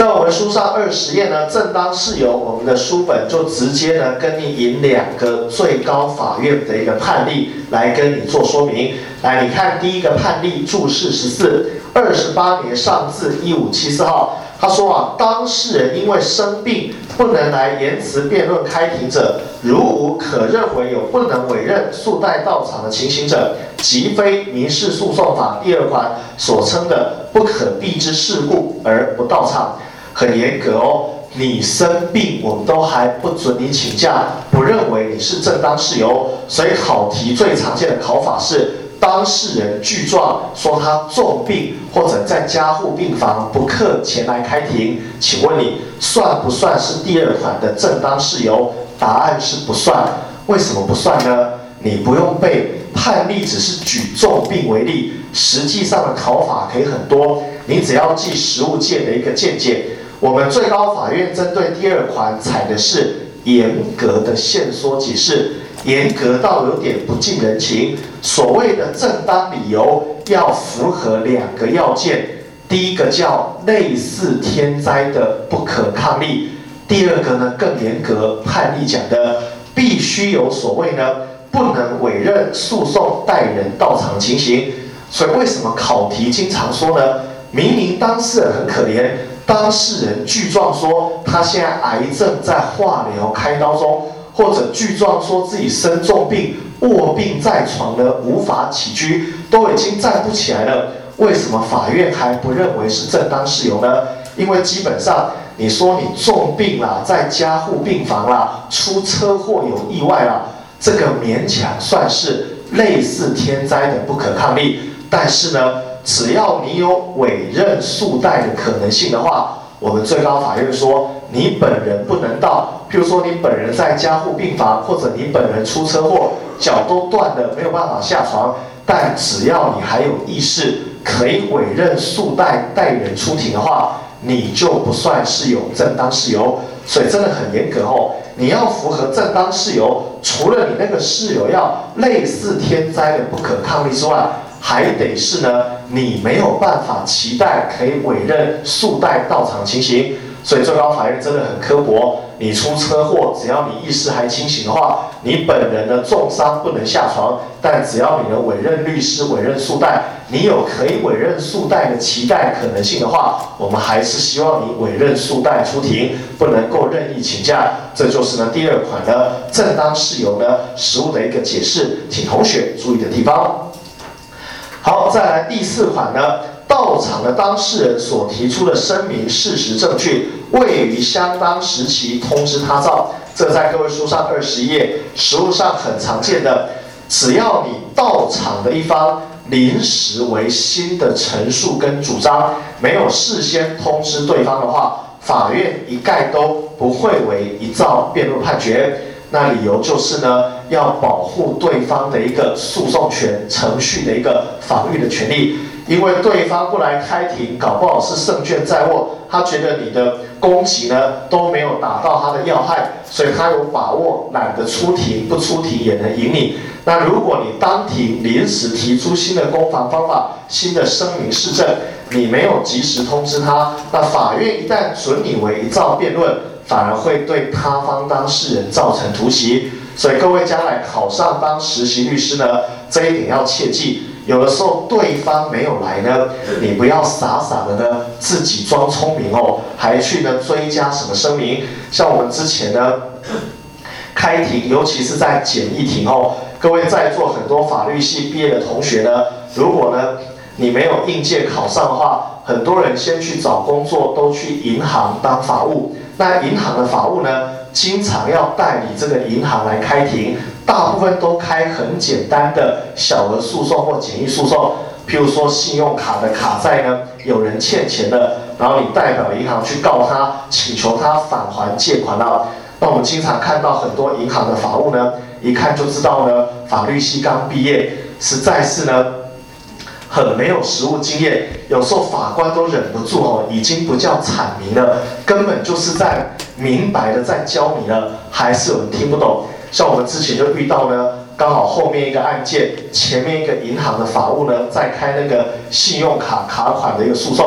在我们书上二十页呢，正当事由，我们的书本就直接呢跟你引两个最高法院的一个判例来跟你做说明。来，你看第一个判例注释十四，二十八年上字一五七四号，他说啊，当事人因为生病不能来言辞辩论开庭者，如无可认为有不能委任速带到场的情形者，即非民事诉讼法第二款所称的不可避之事故而不到场。很严格哦，你生病我们都还不准你请假，不认为你是正当事由，所以考题最常见的考法是当事人具状说他重病或者在加护病房不克前来开庭，请问你算不算是第二款的正当事由？答案是不算。为什么不算呢？你不用背，判例只是举重病为例，实际上的考法可以很多，你只要记实务界的一个见解。我们最高法院针对第二款采的是严格的限缩解释，严格到有点不近人情。所谓的正当理由要符合两个要件，第一个叫类似天灾的不可抗力，第二个呢更严格，判例讲的必须有所谓呢不能委任诉讼代人到场情形。所以为什么考题经常说呢？明明当事人很可怜，当事人具状说他现在癌症在化疗开刀中，或者具状说自己生重病卧病在床呢，无法起居，都已经站不起来了，为什么法院还不认为是正当事由呢？因为基本上你说你重病啦，在加护病房啦，出车祸有意外啦，这个勉强算是类似天灾的不可抗力。但是呢，只要你有委任诉代的可能性的话，我们最高法院说你本人不能到，譬如说你本人在加护病房，或者你本人出车祸，脚都断了，没有办法下床，但只要你还有意识，可以委任诉代代人出庭的话，你就不算是有正当事由。所以真的很严格哦，你要符合正当事由，除了你那个事由要类似天灾的不可抗力之外，还得是呢，你没有办法期待可以委任速代到场情形。所以最高法院真的很刻薄，你出车祸，只要你意识还清醒的话，你本人的重伤不能下床，但只要你能委任律师、委任速代，你有可以委任速代的期待可能性的话，我们还是希望你委任速代出庭，不能够任意请假。这就是呢第二款的正当事由呢实务的一个解释，请同学注意的地方。好，再来第四款呢，到场的当事人所提出的声明事实证据，未于相当时期通知他照。这在各位书上二十页，实务上很常见的，只要你到场的一方临时为新的陈述跟主张，没有事先通知对方的话，法院一概都不会为一照辩论判决。那理由就是呢，要保护对方的一个诉讼权、程序的一个防御的权利。因为对方不来开庭，搞不好是胜券在握，他觉得你的攻击呢都没有打到他的要害，所以他有把握，懒得出庭，不出庭也能赢你。那如果你当庭临时提出新的攻防方法、新的声明事证，你没有及时通知他，那法院一旦准你为一照辩论，反而会对他方当事人造成突袭。所以各位将来考上当实习律师呢，这一点要切记。有的时候对方没有来呢，你不要傻傻的呢自己装聪明哦，还去呢追加什么声明。像我们之前呢开庭，尤其是在简易庭哦，各位在座很多法律系毕业的同学呢，如果呢你没有应届考上的话，很多人先去找工作都去银行当法务。那银行的法务呢，经常要代理这个银行来开庭，大部分都开很简单的小额诉讼或简易诉讼，譬如说信用卡的卡债呢，有人欠钱的，然后你代表银行去告他，请求他返还借款了。那我们经常看到很多银行的法务呢，一看就知道呢，法律系刚毕业，实在是呢很没有实务经验，有时候法官都忍不住哦，已经不叫阐明了，根本就是在明白的在教你了，还是有人听不懂。像我们之前就遇到呢，刚好后面一个案件，前面一个银行的法务呢，在开那个信用卡卡款的一个诉讼，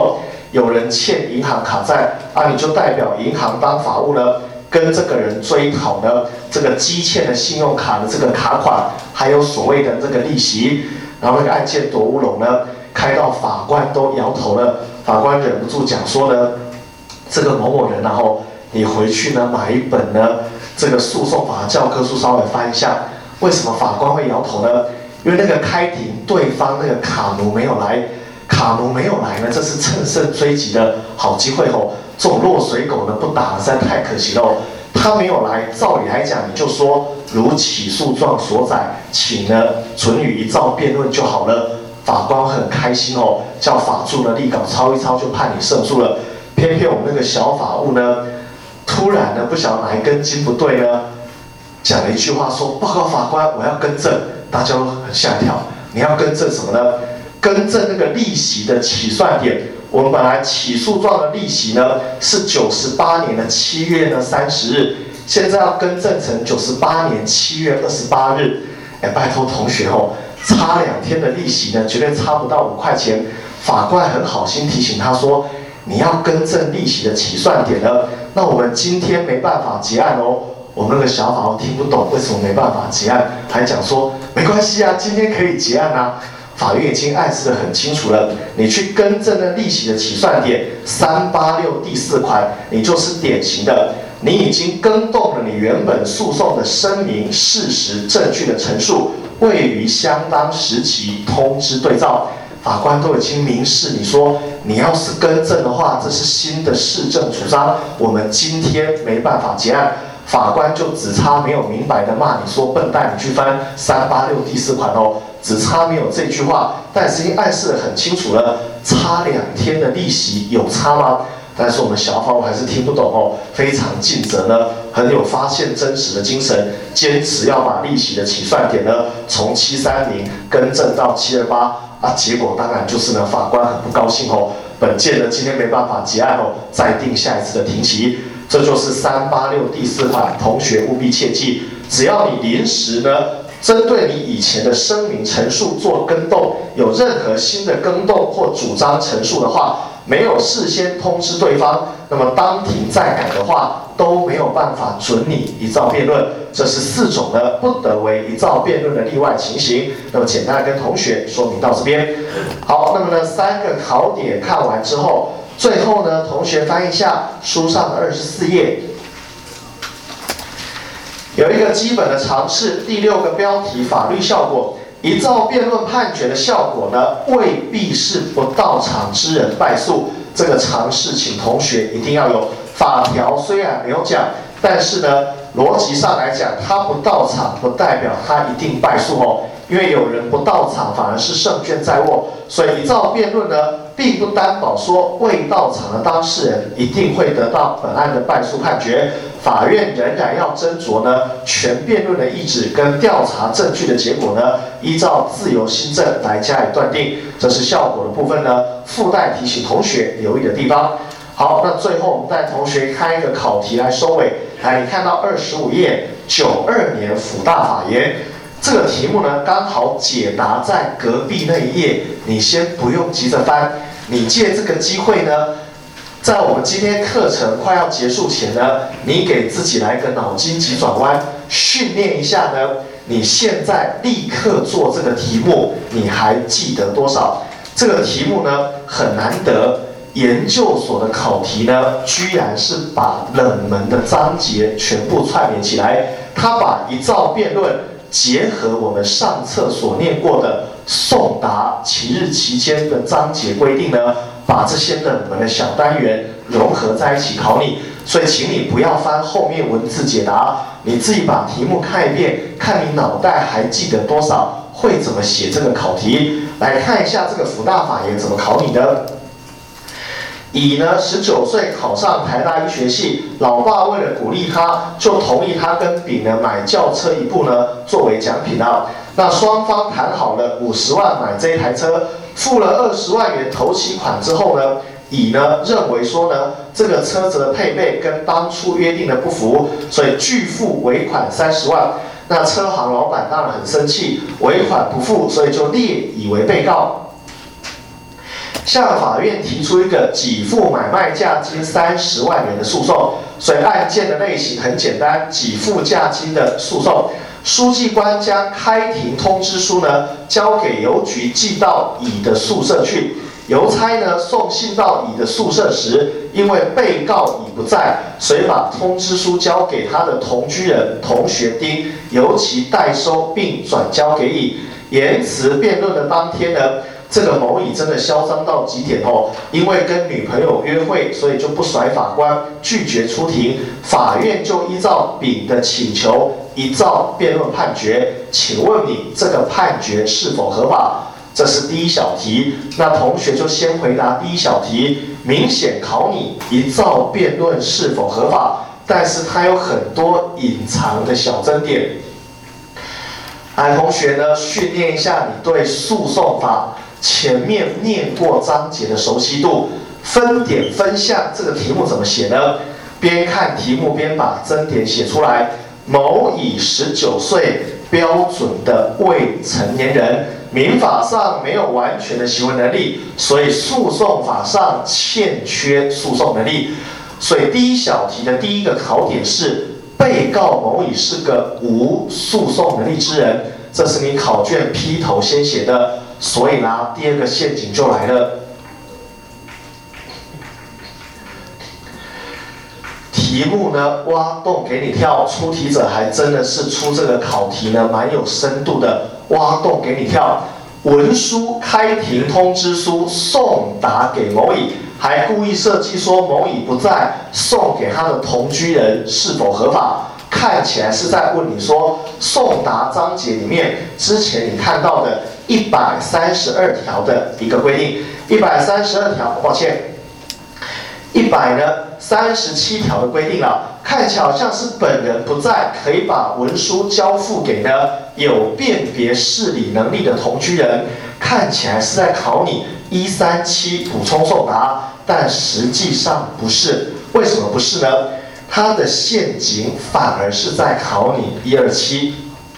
有人欠银行卡债啊，你就代表银行当法务呢，跟这个人追讨呢这个积欠的信用卡的这个卡款，还有所谓的这个利息。然后那个案件多乌龙呢，开到法官都摇头了，法官忍不住讲说呢，这个某某人，然后你回去呢买一本呢这个诉讼法教科书稍微翻一下。为什么法官会摇头呢？因为那个开庭对方那个卡奴没有来，卡奴没有来呢，这是乘胜追击的好机会哦。这种落水狗呢不打实在太可惜了哦。他没有来，照理来讲你就说如起诉状所载，请呢准予一照辩论就好了。法官很开心哦，叫法助呢立稿抄一抄就判你胜诉了。偏偏我们那个小法务呢，突然呢不晓得哪一根筋不对呢，讲了一句话说：“报告法官，我要更正。”大家都很吓一跳。你要更正什么呢？更正那个利息的起算点。我们本来起诉状的利息呢是九十八年的七月呢三十日，现在要更正成九十八年七月二十八日。哎，拜托同学哦，差两天的利息呢，绝对差不到五块钱。法官很好心提醒他说，你要更正利息的起算点呢，那我们今天没办法结案哦。我们那个小法官听不懂为什么没办法结案，还讲说没关系啊，今天可以结案啊。法院已经暗示得很清楚了，你去更正那利息的起算点三八六第四款，你就是典型的，你已经更动了你原本诉讼的声明、事实、证据的陈述，未于相当时期通知对照。法官都已经明示你说，你要是更正的话，这是新的事证主张，我们今天没办法结案。法官就只差没有明白的骂你说笨蛋，你去翻三八六第四款哦，只差没有这句话，但是已经暗示得很清楚了，差两天的利息有差吗？但是我们小法务还是听不懂哦，非常尽责呢，很有发现真实的精神，坚持要把利息的起算点呢从七三零更正到七二八啊，结果当然就是呢法官很不高兴哦，本件呢今天没办法结案哦，再定下一次的庭期。这就是三八六第四款，同学务必切记，只要你临时呢针对你以前的声明陈述做更动，有任何新的更动或主张陈述的话，没有事先通知对方，那么当庭再改的话，都没有办法准你一照辩论。这是四种呢不得为一照辩论的例外情形。那么简单的跟同学说明到这边。好，那么呢三个考点看完之后，最后呢同学翻一下书上的二十四页。有一个基本的常识，第六个标题法律效果，一照辩论判决的效果呢，未必是不到场之人败诉。这个常识，请同学一定要有。法条虽然没有讲，但是呢，逻辑上来讲，他不到场不代表他一定败诉哦。因为有人不到场，反而是胜券在握。所以一照辩论呢，并不担保说未到场的当事人一定会得到本案的败诉判决。法院仍然要斟酌呢全辩论的意志跟调查证据的结果呢，依照自由心证来加以断定。这是效果的部分呢，附带提醒同学留意的地方。好，那最后我们带同学开一个考题来收尾。来，你看到二十五页，九二年辅大法言。这个题目呢，刚好解答在隔壁那一页，你先不用急着翻，你借这个机会呢，在我们今天课程快要结束前呢，你给自己来一个脑筋急转弯，训练一下呢，你现在立刻做这个题目，你还记得多少？这个题目呢很难得，研究所的考题呢，居然是把冷门的章节全部串联起来，他把一照辩论结合我们上册所念过的送达其日期间的章节规定呢，把这些冷门的小单元融合在一起考你。所以请你不要翻后面文字解答，你自己把题目看一遍，看你脑袋还记得多少，会怎么写这个考题。来看一下这个辅大法言怎么考你的。乙呢，十九岁考上台大医学系，老爸为了鼓励他，就同意他跟丙呢买轿车一部呢作为奖品啊。那双方谈好了五十万买这台车，付了二十万元头期款之后呢，乙呢认为说呢这个车子的配备跟当初约定的不符，所以拒付尾款三十万。那车行老板当然很生气，尾款不付，所以就列乙为被告。 向法院提出一个给付买卖价金三十万元的诉讼。所以案件的类型很简单，给付价金的诉讼。书记官将开庭通知书呢交给邮局寄到乙的宿舍去。邮差呢送信到乙的宿舍时，因为被告乙不在，所以把通知书交给他的同居人同学丁，由其代收并转交给乙。言辞辩论的当天呢，这个某乙真的嚣张到极点哦，因为跟女朋友约会，所以就不甩法官，拒绝出庭。法院就依照丙的请求，依照辩论判决。请问你这个判决是否合法？这是第一小题。那同学就先回答第一小题，明显考你依照辩论是否合法，但是它有很多隐藏的小争点。来，同学呢，训练一下你对诉讼法前面念过章节的熟悉度。分点分项这个题目怎么写呢？边看题目边把争点写出来。某乙十九岁，标准的未成年人，民法上没有完全的行为能力，所以诉讼法上欠缺诉讼能力。所以第一小题的第一个考点是被告某乙是个无诉讼能力之人，这是你考卷劈头先写的。所以呢，第二个陷阱就来了。题目呢挖洞给你跳，出题者还真的是出这个考题呢，蛮有深度的，挖洞给你跳。文书开庭通知书送达给某乙，还故意设计说某乙不在，送给他的同居人是否合法？看起来是在问你说，送达章节里面之前你看到的一百三十二条的一个规定，一百三十二条，抱歉，一百呢三十七条的规定了，看起来好像是本人不在，可以把文书交付给呢有辨别事理能力的同居人，看起来是在考你一三七补充送达，但实际上不是。为什么不是呢？它的陷阱反而是在考你一二七。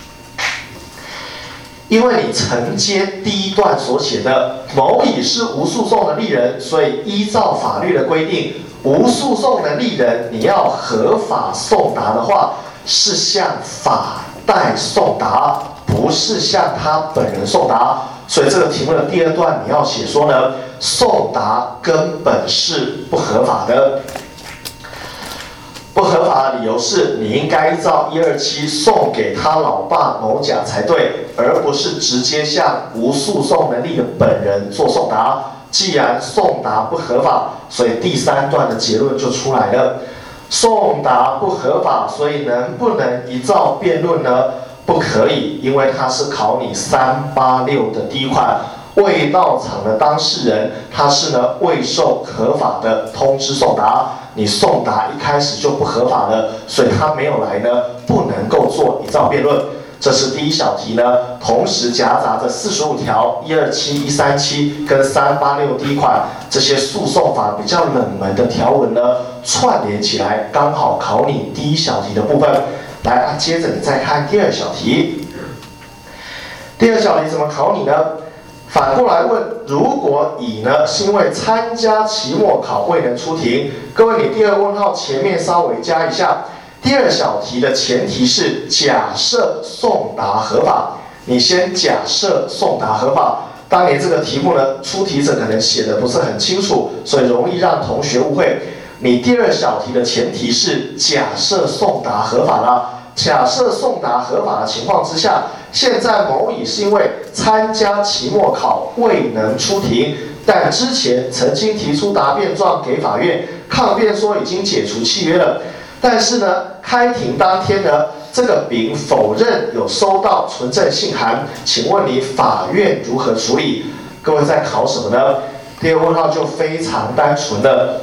因为你承接第一段所写的某乙是无诉讼能力人，所以依照法律的规定，无诉讼能力人你要合法送达的话，是向法代送达，不是向他本人送达。所以这个题目的第二段你要写说呢，送达根本是不合法的。不合法的理由是你应该依照一二七送给他老爸某甲才对，而不是直接向无诉讼能力的本人做送达。既然送达不合法，所以第三段的结论就出来了。送达不合法，所以能不能依照辩论呢？不可以，因为它是考你三八六的第一款。未到场的当事人，他是呢未受合法的通知送达，你送达一开始就不合法了，所以他没有来呢，不能够做依照辩论。这是第一小题呢，同时夹杂着四十五条、一二七、一三七跟三八六第一款这些诉讼法比较冷门的条文呢，串联起来，刚好考你第一小题的部分。来，啊、接着你再看第二小题。第二小题怎么考你呢？反过来问，如果乙呢是因为参加期末考未能出庭，各位你第二问号前面稍微加一下。第二小题的前提是假设送达合法，你先假设送达合法。当年这个题目呢，出题者可能写的不是很清楚，所以容易让同学误会。你第二小题的前提是假设送达合法啦。假设送达合法的情况之下，现在某乙是因为参加期末考未能出庭，但之前曾经提出答辩状给法院抗辩说已经解除契约了，但是呢，开庭当天呢，这个丙否认有收到存证信函，请问你法院如何处理？各位在考什么呢？第二问号就非常单纯了。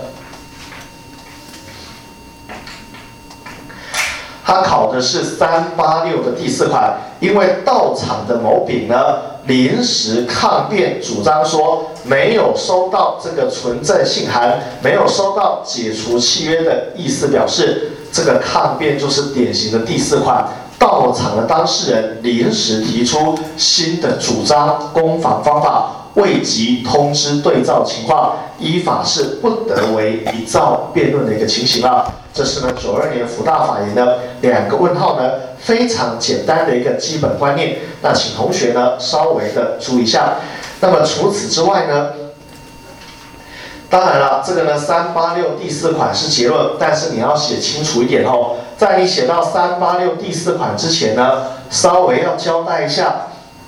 他考的是三八六的第四款，因为到场的某丙呢临时抗辩，主张说没有收到这个存证信函，没有收到解除契约的意思，表示这个抗辩就是典型的第四款。到场的当事人临时提出新的主张、攻防方法， 未及通知对照情况，依法是不得为一造辩论的一个情形啊。这是呢九二年辅大法言的两个问号呢，非常简单的一个基本观念。那请同学呢稍微的注意一下。那么除此之外呢，当然了，这个呢三八六第四款是结论，但是你要写清楚一点哦。在你写到三八六第四款之前呢，稍微要交代一下。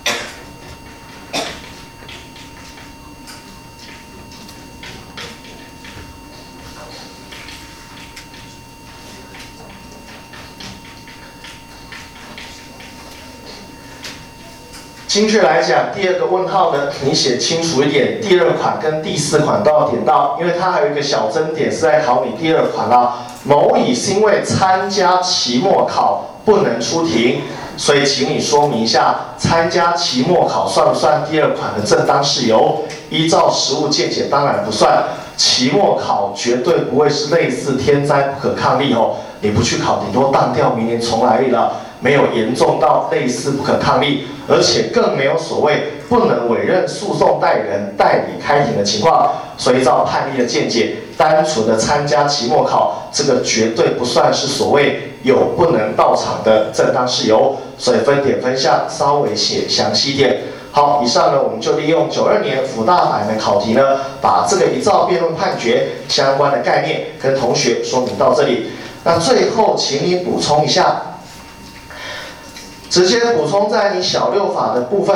精确来讲，第二个问号呢，你写清楚一点，第二款跟第四款都要点到，因为它还有一个小争点是在考你第二款啦。某乙是因为参加期末考不能出庭，所以请你说明一下，参加期末考算不算第二款的正当事由？依照实务见解，当然不算。期末考绝对不会是类似天灾不可抗力哦，你不去考，顶多当掉，明年重来了。没有严重到类似不可抗力，而且更没有所谓不能委任诉讼代理人代理开庭的情况。所以照判例的见解，单纯的参加期末考，这个绝对不算是所谓有不能到场的正当事由。所以分点分项，稍微写详细一点。好，以上呢我们就利用九二年辅大法的考题呢，把这个一造辩论判决相关的概念跟同学说明到这里。那最后请你补充一下。直接补充在你小六法的部分，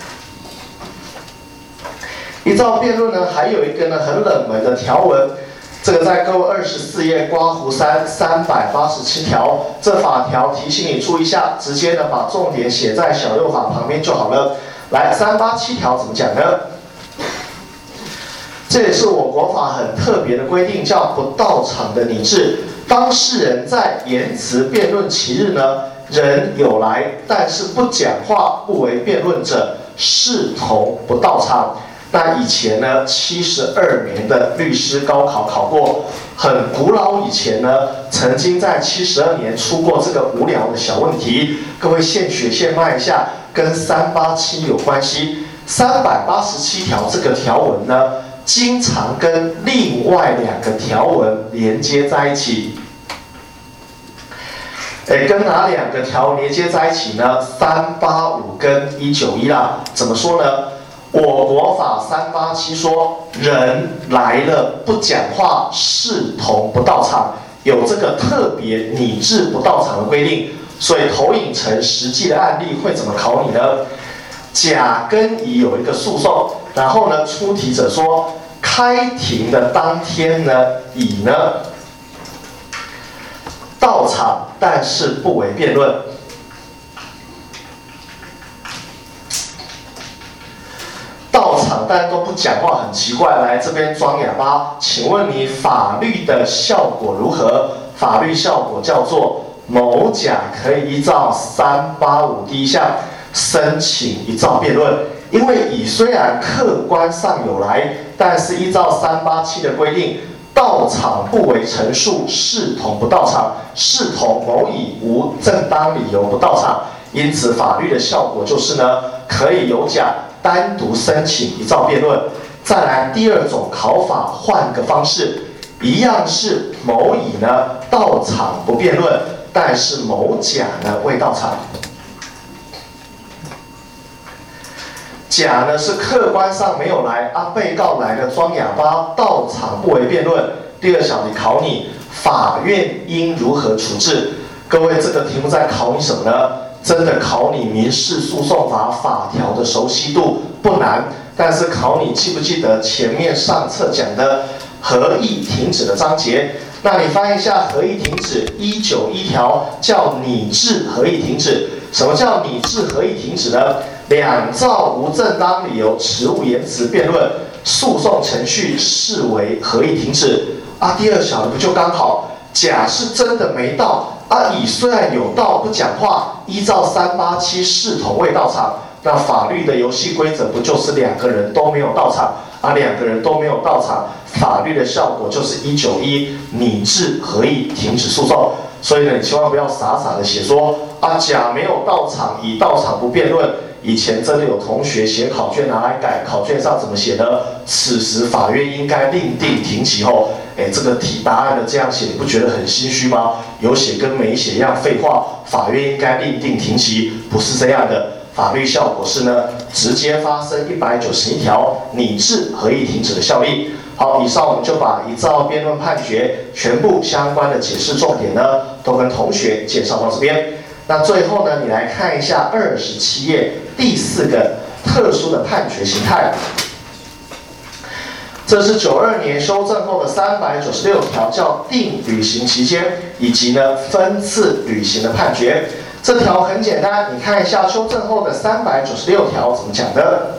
一造辩论呢，还有一个呢很冷门的条文，这个在各位二十四页刮胡三三百八十七条，这法条提醒你注意一下，直接呢把重点写在小六法旁边就好了。来，三八七条怎么讲呢？这也是我国法很特别的规定，叫不到场的拟制。当事人在言辞辩论期日呢，人有来，但是不讲话，不为辩论者，视同不到场。那以前呢，七十二年的律师高考考过，很古老以前呢，曾经在七十二年出过这个无聊的小问题。各位现学现卖一下，跟三八七有关系。三百八十七条这个条文呢，经常跟另外两个条文连接在一起。哎，跟哪两个条连接在一起呢？三八五跟一九一啦。怎么说呢？我国法三八七说，人来了不讲话，视同不到场，有这个特别拟制不到场的规定。所以投影成实际的案例会怎么考你呢？甲跟乙有一个诉讼，然后呢，出题者说，开庭的当天呢，乙呢到场，但是不为辩论。到场但都不讲话，很奇怪。来这边装哑巴，请问你法律的效果如何？法律效果叫做某甲可以依照三八五第一项申请一造辩论，因为乙虽然客观上有来，但是依照三八七的规定。到场不为陈述，视同不到场，视同某乙无正当理由不到场，因此法律的效果就是呢，可以由甲单独申请一造辩论。再来第二种考法，换个方式，一样是某乙呢到场不辩论，但是某甲呢未到场。甲呢是客观上没有来啊，被告来了装哑巴，到场不为辩论。第二小题考你，法院应如何处置？各位，这个题目在考你什么呢？真的考你民事诉讼法法条的熟悉度不难，但是考你记不记得前面上册讲的合议停止的章节？那你翻一下合议停止一九一条，叫拟制合议停止。什么叫拟制合议停止呢？两造无正当理由，实务言辞辩论，诉讼程序视为合议停止。啊，第二小的不就刚好，甲是真的没到，啊，乙虽然有到不讲话，依照三八七视同未到场。那法律的游戏规则不就是两个人都没有到场？啊，两个人都没有到场，法律的效果就是一九一拟制合议停止诉讼。所以呢，你千万不要傻傻的写说啊，甲没有到场，乙到场不辩论。 以前真的有同学写考卷拿来改，考卷上怎么写呢？此时法院应该另定庭期后，哎，这个题答案的这样写，你不觉得很心虚吗？有写跟没写一样废话，法院应该另定庭期，不是这样的。法律效果是呢，直接发生一百九十一条拟制合议停止的效力。好，以上我们就把一照辩论判决全部相关的解释重点呢，都跟同学介绍到这边。那最后呢，你来看一下二十七页第四个特殊的判决形态。这是九二年修正后的三百九十六条，叫定履行期间以及呢分次履行的判决。这条很简单，你看一下修正后的三百九十六条怎么讲的。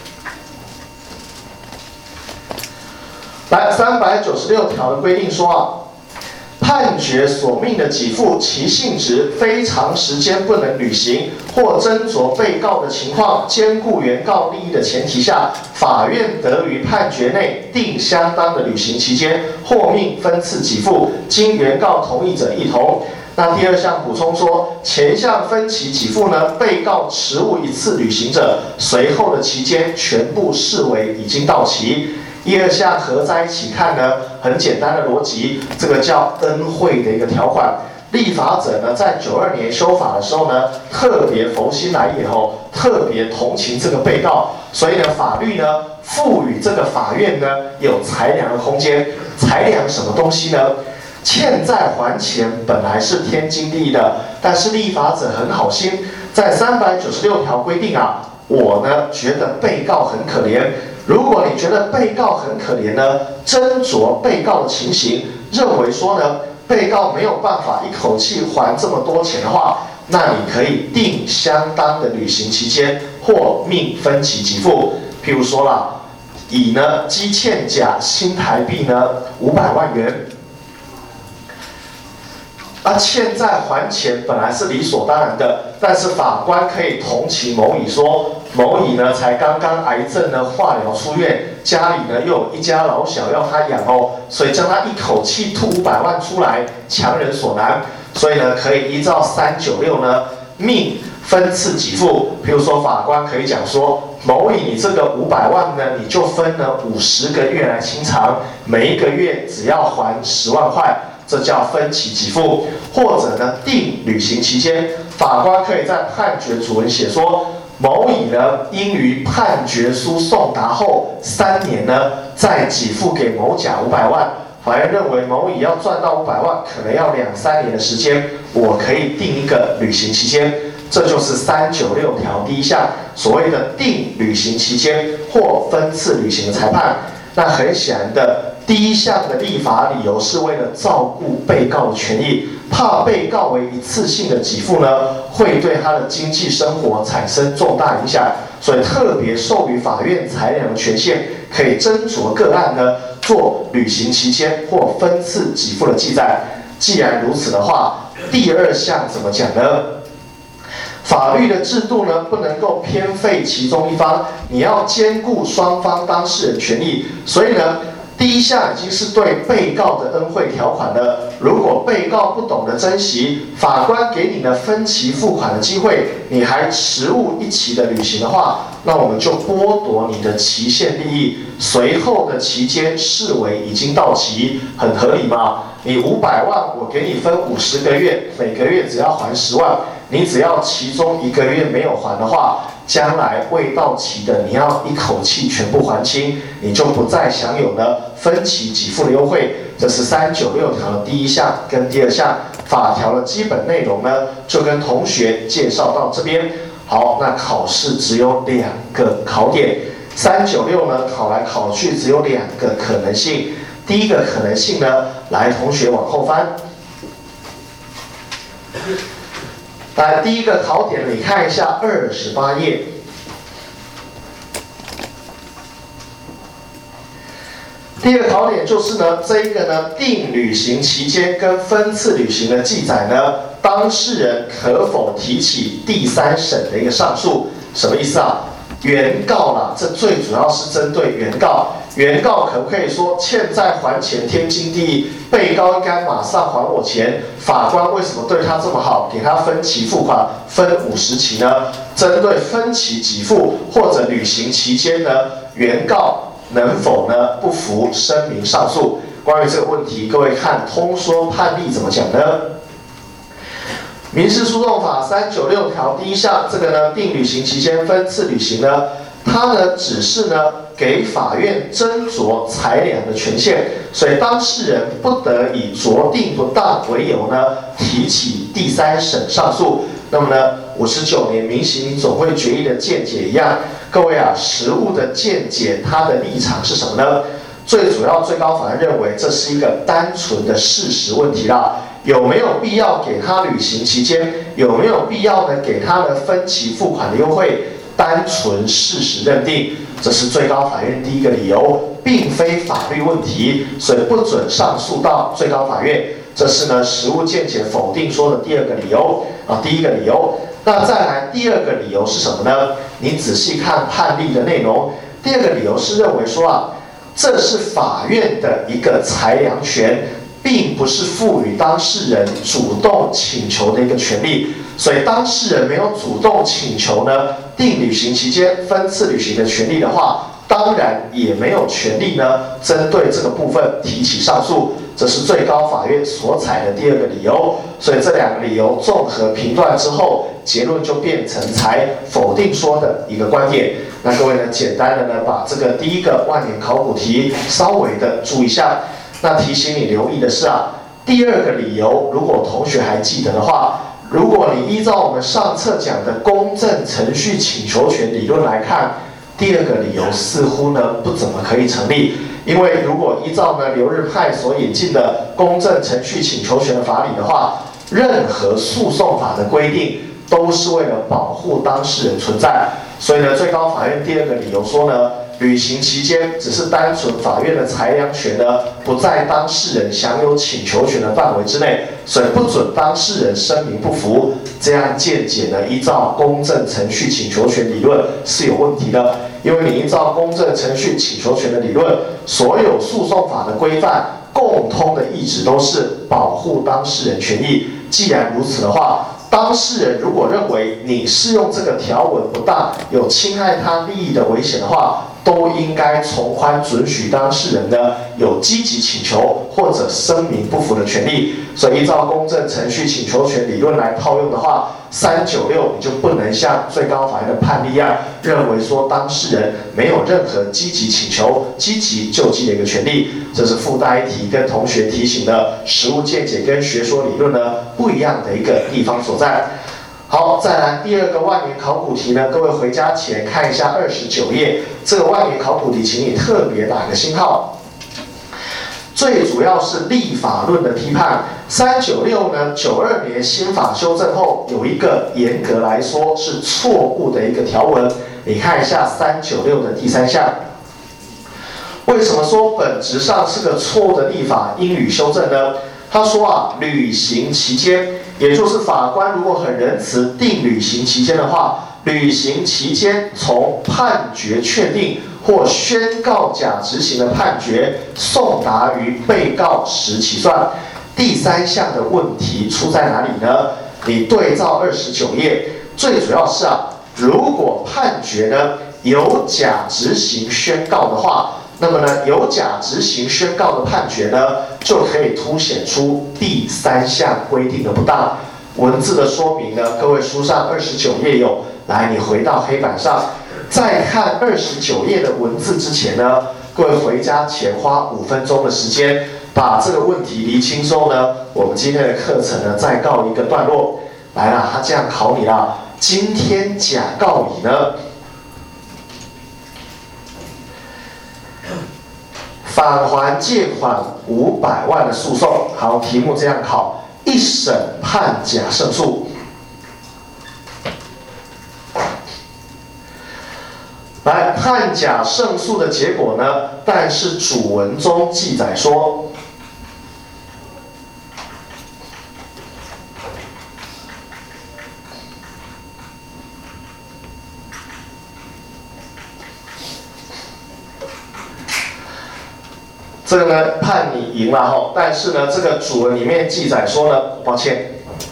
来，三百九十六条的规定说啊，判决所命的给付，其性质非长时间不能履行，或斟酌被告的情况，兼顾原告利益的前提下，法院得于判决内定相当的履行期间，或命分次给付，经原告同意者一同。那第二项补充说，前项分期给付呢，被告迟误一次履行者，随后的期间全部视为已经到期。一二项合在一起看呢，很简单的逻辑，这个叫恩惠的一个条款。立法者呢，在九二年修法的时候呢，特别佛心来也后，特别同情这个被告，所以呢，法律呢赋予这个法院呢有裁量的空间。裁量什么东西呢？欠债还钱本来是天经地义的，但是立法者很好心，在三百九十六条规定啊，我呢觉得被告很可怜。如果你觉得被告很可怜呢，斟酌被告的情形，认为说呢，被告没有办法一口气还这么多钱的话，那你可以定相当的履行期间，或命分期给付。譬如说啦，乙呢积欠甲新台币呢五百万元。啊，欠债还钱本来是理所当然的，但是法官可以同情某乙说，某乙呢才刚刚癌症呢化疗出院，家里呢又有一家老小要他养哦，所以将他一口气吐五百万出来，强人所难，所以呢可以依照三九六呢命分次给付。譬如说法官可以讲说，某乙你这个五百万呢，你就分了五十个月来清偿，每一个月只要还十万块。这叫分期给付。或者呢，定履行期间，法官可以在判决主文写说，某乙呢应于判决书送达后三年呢，再给付给某甲五百万。法院认为某乙要赚到五百万，可能要两三年的时间，我可以定一个履行期间。这就是三九六条第一项所谓的定履行期间或分次履行的裁判。那很显然的，第一项的立法理由是为了照顾被告的权益，怕被告为一次性的给付呢，会对他的经济生活产生重大影响，所以特别授予法院裁量的权限，可以斟酌个案呢，做履行期间或分次给付的记载。既然如此的话，第二项怎么讲呢？法律的制度呢，不能够偏废其中一方，你要兼顾双方当事人权益。所以呢，第一项已经是对被告的恩惠条款了。如果被告不懂得珍惜，法官给你的分期付款的机会，你还迟误一期的履行的话，那我们就剥夺你的期限利益，随后的期间视为已经到期，很合理吗？你五百万，我给你分五十个月，每个月只要还十万。你只要其中一个月没有还的话，将来未到期的你要一口气全部还清，你就不再享有了分期给付的优惠。这是三九六条的第一项跟第二项法条的基本内容呢，就跟同学介绍到这边。好，那考试只有两个考点，三九六呢考来考去只有两个可能性。第一个可能性呢，来同学往后翻。来，第一个考点，你看一下二十八页。第二个考点就是呢，这一个呢，定履行期间跟分次履行的记载呢，当事人可否提起第三审的一个上诉？什么意思啊？原告啦，这最主要是针对原告。 原告可不可以说欠债还钱天经地义，被告应该马上还我钱？法官为什么对他这么好，给他分期付款，分五十期呢？针对分期给付或者履行期间呢，原告能否呢不服声明上诉？关于这个问题，各位看通说判例怎么讲呢？民事诉讼法三九六条第一项，这个呢定履行期间分次履行呢，它呢只是呢给法院斟酌裁量的权限，所以当事人不得以酌定不当为由呢提起第三审上诉。那么呢，五十九年民刑总会决议的见解一样，各位啊，实务的见解，它的立场是什么呢？最主要，最高法院认为这是一个单纯的事实问题啦。有没有必要给他履行期间？有没有必要呢给他的分期付款的优惠？单纯事实认定，这是最高法院第一个理由，并非法律问题，所以不准上诉到最高法院。这是呢实务见解否定说的第二个理由啊，第一个理由。那再来第二个理由是什么呢？你仔细看判例的内容，第二个理由是认为说啊，这是法院的一个裁量权，并不是赋予当事人主动请求的一个权利，所以当事人没有主动请求呢定履行期间分次履行的权利的话，当然也没有权利呢针对这个部分提起上诉，这是最高法院所采的第二个理由。所以这两个理由综合评断之后，结论就变成采否定说的一个观点。那各位呢，简单的呢把这个第一个万年考古题稍微的注意一下。那提醒你留意的是啊，第二个理由，如果同学还记得的话，如果你依照我们上册讲的公正程序请求权理论来看，第二个理由似乎呢不怎么可以成立，因为如果依照呢留日派所引进的公正程序请求权的法理的话，任何诉讼法的规定都是为了保护当事人存在，所以呢，最高法院第二个理由说呢，履行期间只是单纯法院的裁量权呢，不在当事人享有请求权的范围之内，所以不准当事人声明不服。这样见解呢，依照公正程序请求权理论是有问题的，因为你依照公正程序请求权的理论，所有诉讼法的规范共通的意旨都是保护当事人权益。既然如此的话，当事人如果认为你适用这个条文不当，有侵害他利益的危险的话，都应该从宽准许当事人呢有积极请求或者声明不服的权利。所以依照公正程序请求权理论来套用的话，三九六你就不能像最高法院的判例一样，认为说当事人没有任何积极请求、积极救济的一个权利。这是附带一提，跟同学提醒的实务见解跟学说理论呢不一样的一个地方所在。好，再来第二个万年考古题呢，各位回家前看一下二十九页，这个万年考古题，请你特别打个星号。最主要是立法论的批判。三九六呢，九二年新法修正后，有一个严格来说是错误的一个条文。你看一下三九六的第三项，为什么说本质上是个错误的立法，应予修正呢？他说啊，履行期间，也就是法官如果很仁慈定履行期间的话，履行期间从判决确定或宣告假执行的判决送达于被告时起算。第三项的问题出在哪里呢？你对照二十九页，最主要是啊，如果判决呢有假执行宣告的话，那么呢有假执行宣告的判决呢，就可以凸显出第三项规定的不当。文字的说明呢，各位书上二十九页有，来你回到黑板上，在看二十九页的文字之前呢，各位回家前花五分钟的时间，把这个问题厘清之后呢，我们今天的课程呢再告一个段落。来啦，他这样考你啦，今天甲告乙呢，返还借款五百万的诉讼。好，题目这样考：一审判甲胜诉。来，判甲胜诉的结果呢？但是主文中记载说， 这个呢判你赢了哈，但是呢这个主文里面记载说呢，抱歉。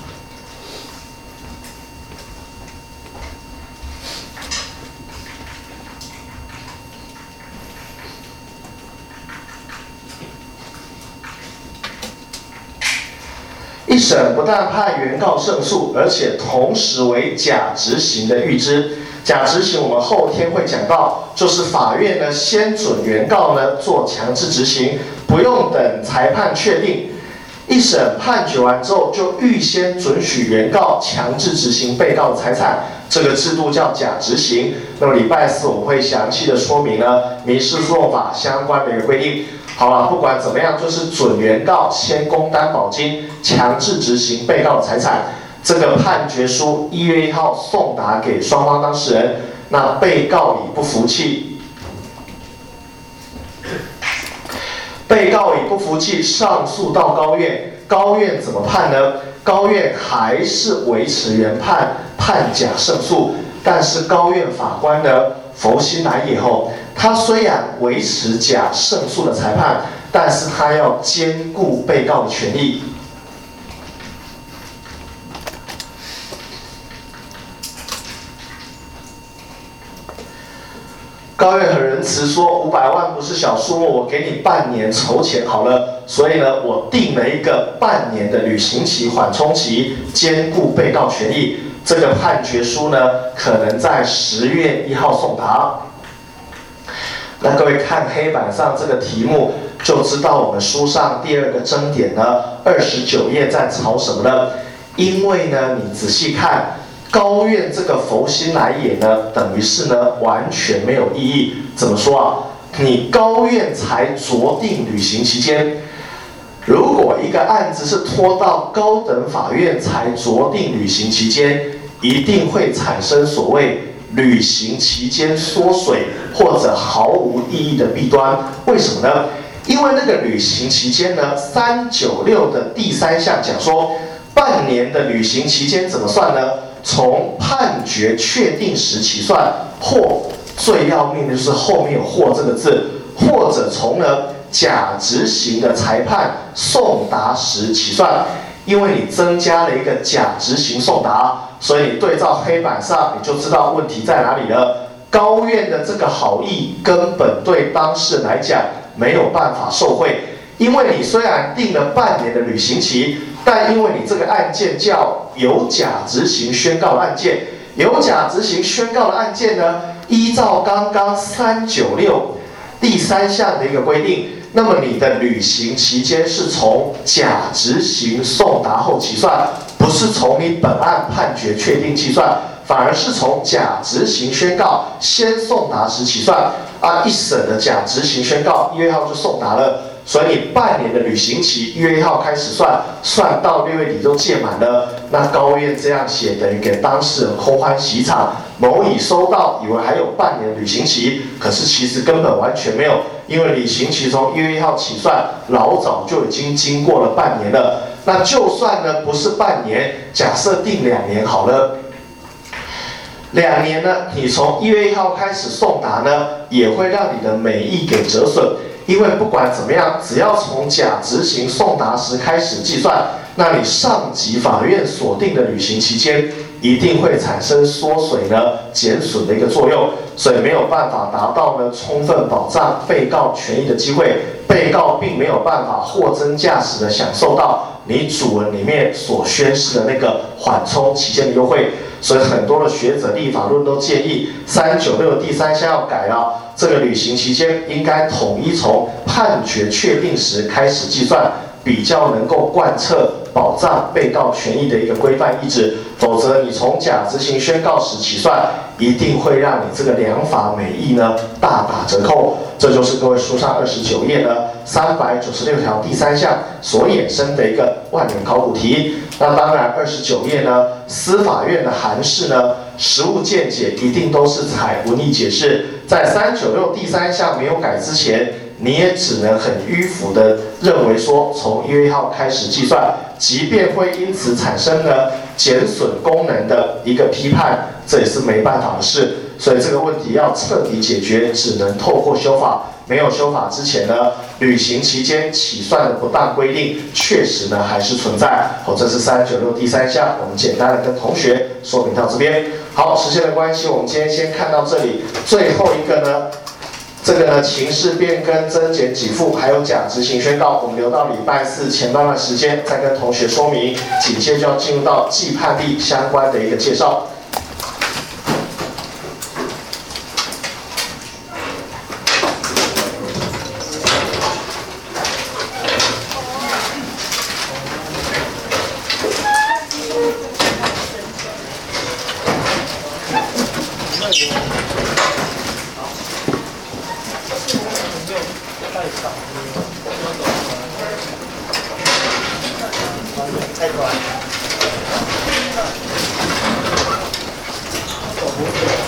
一审不但判原告胜诉，而且同时为假执行的预知。假执行我们后天会讲到，就是法院呢先准原告呢做强制执行，不用等裁判确定。一审判决完之后，就预先准许原告强制执行被告的财产，这个制度叫假执行。那么礼拜四我们会详细的说明呢民事诉讼法相关的一个规定。好了，不管怎么样，就是准原告先供担保金，强制执行被告的财产。这个判决书一月一号送达给双方当事人，那被告已不服气，被告已不服气，上诉到高院，高院怎么判呢？高院还是维持原判，判假胜诉，但是高院法官呢佛心来也后，他虽然维持假胜诉的裁判，但是他要兼顾被告的权益。高院很仁慈说，五百万不是小数目，我给你半年筹钱好了。所以呢，我定了一个半年的履行期、缓冲期，兼顾被告权益。这个判决书呢，可能在十月一号送达。那各位看黑板上这个题目，就知道我们书上第二个争点呢，二十九页在吵什么呢？因为呢，你仔细看。高院这个佛心来也呢，等于是呢完全没有意义。怎么说啊？你高院才酌定履行期间，如果一个案子是拖到高等法院才酌定履行期间，一定会产生所谓履行期间缩水或者毫无意义的弊端。为什么呢？因为那个履行期间呢，三九六的第三项讲说，半年的履行期间怎么算呢？从判决确定时起算，或最要命的就是后面有“或”这个字，或者从呢假执行的裁判送达时起算。因为你增加了一个假执行送达，所以你对照黑板上你就知道问题在哪里了。高院的这个好意根本对当事人来讲没有办法受惠，因为你虽然定了半年的履行期，但因为你这个案件叫有假执行宣告的案件，有假执行宣告的案件呢，依照刚刚三九六第三项的一个规定，那么你的履行期间是从假执行送达后起算，不是从你本案判决确定计算，反而是从假执行宣告先送达时起算。啊，一审的假执行宣告一月一号就送达了。所以你半年的履行期，一月一号开始算，算到六月底就届满了。那高院这样写，等于给当事人空欢喜场。某乙收到，以为还有半年履行期，可是其实根本完全没有，因为履行期从一月一号起算，老早就已经经过了半年了。那就算呢不是半年，假设定两年好了。两年呢，你从一月一号开始送达呢，也会让你的美意给折损。因为不管怎么样，只要从假执行送达时开始计算，那你上级法院锁定的履行期间一定会产生缩水呢、减损的一个作用，所以没有办法达到呢充分保障被告权益的机会，被告并没有办法货真价实的享受到你主文里面所宣示的那个缓冲期间的优惠。所以很多的学者立法论都建议三九六第三项要改了，这个履行期间应该统一从判决确定时开始计算，比较能够贯彻保障被告权益的一个规范意志。否则你从假执行宣告时起算，一定会让你这个良法美意呢大打折扣。这就是各位书上二十九页呢三百九十六条第三项所衍生的一个万年考古题。那当然二十九页呢司法院的函释呢实务见解一定都是采文义解释，在三九六第三项没有改之前，你也只能很迂腐的认为说从一月一号开始计算，即便会因此产生呢减损功能的一个批判，这也是没办法的事。所以这个问题要彻底解决，只能透过修法， 没有修法之前呢，履行期间起算的不当规定，确实呢还是存在。哦，这是三九六第三项，我们简单的跟同学说明到这边。好，时间的关系，我们今天先看到这里。最后一个呢，这个呢情事变更、增减给付还有假执行宣告，我们留到礼拜四前半段时间再跟同学说明。紧接着就要进入到既判例相关的一个介绍。太短。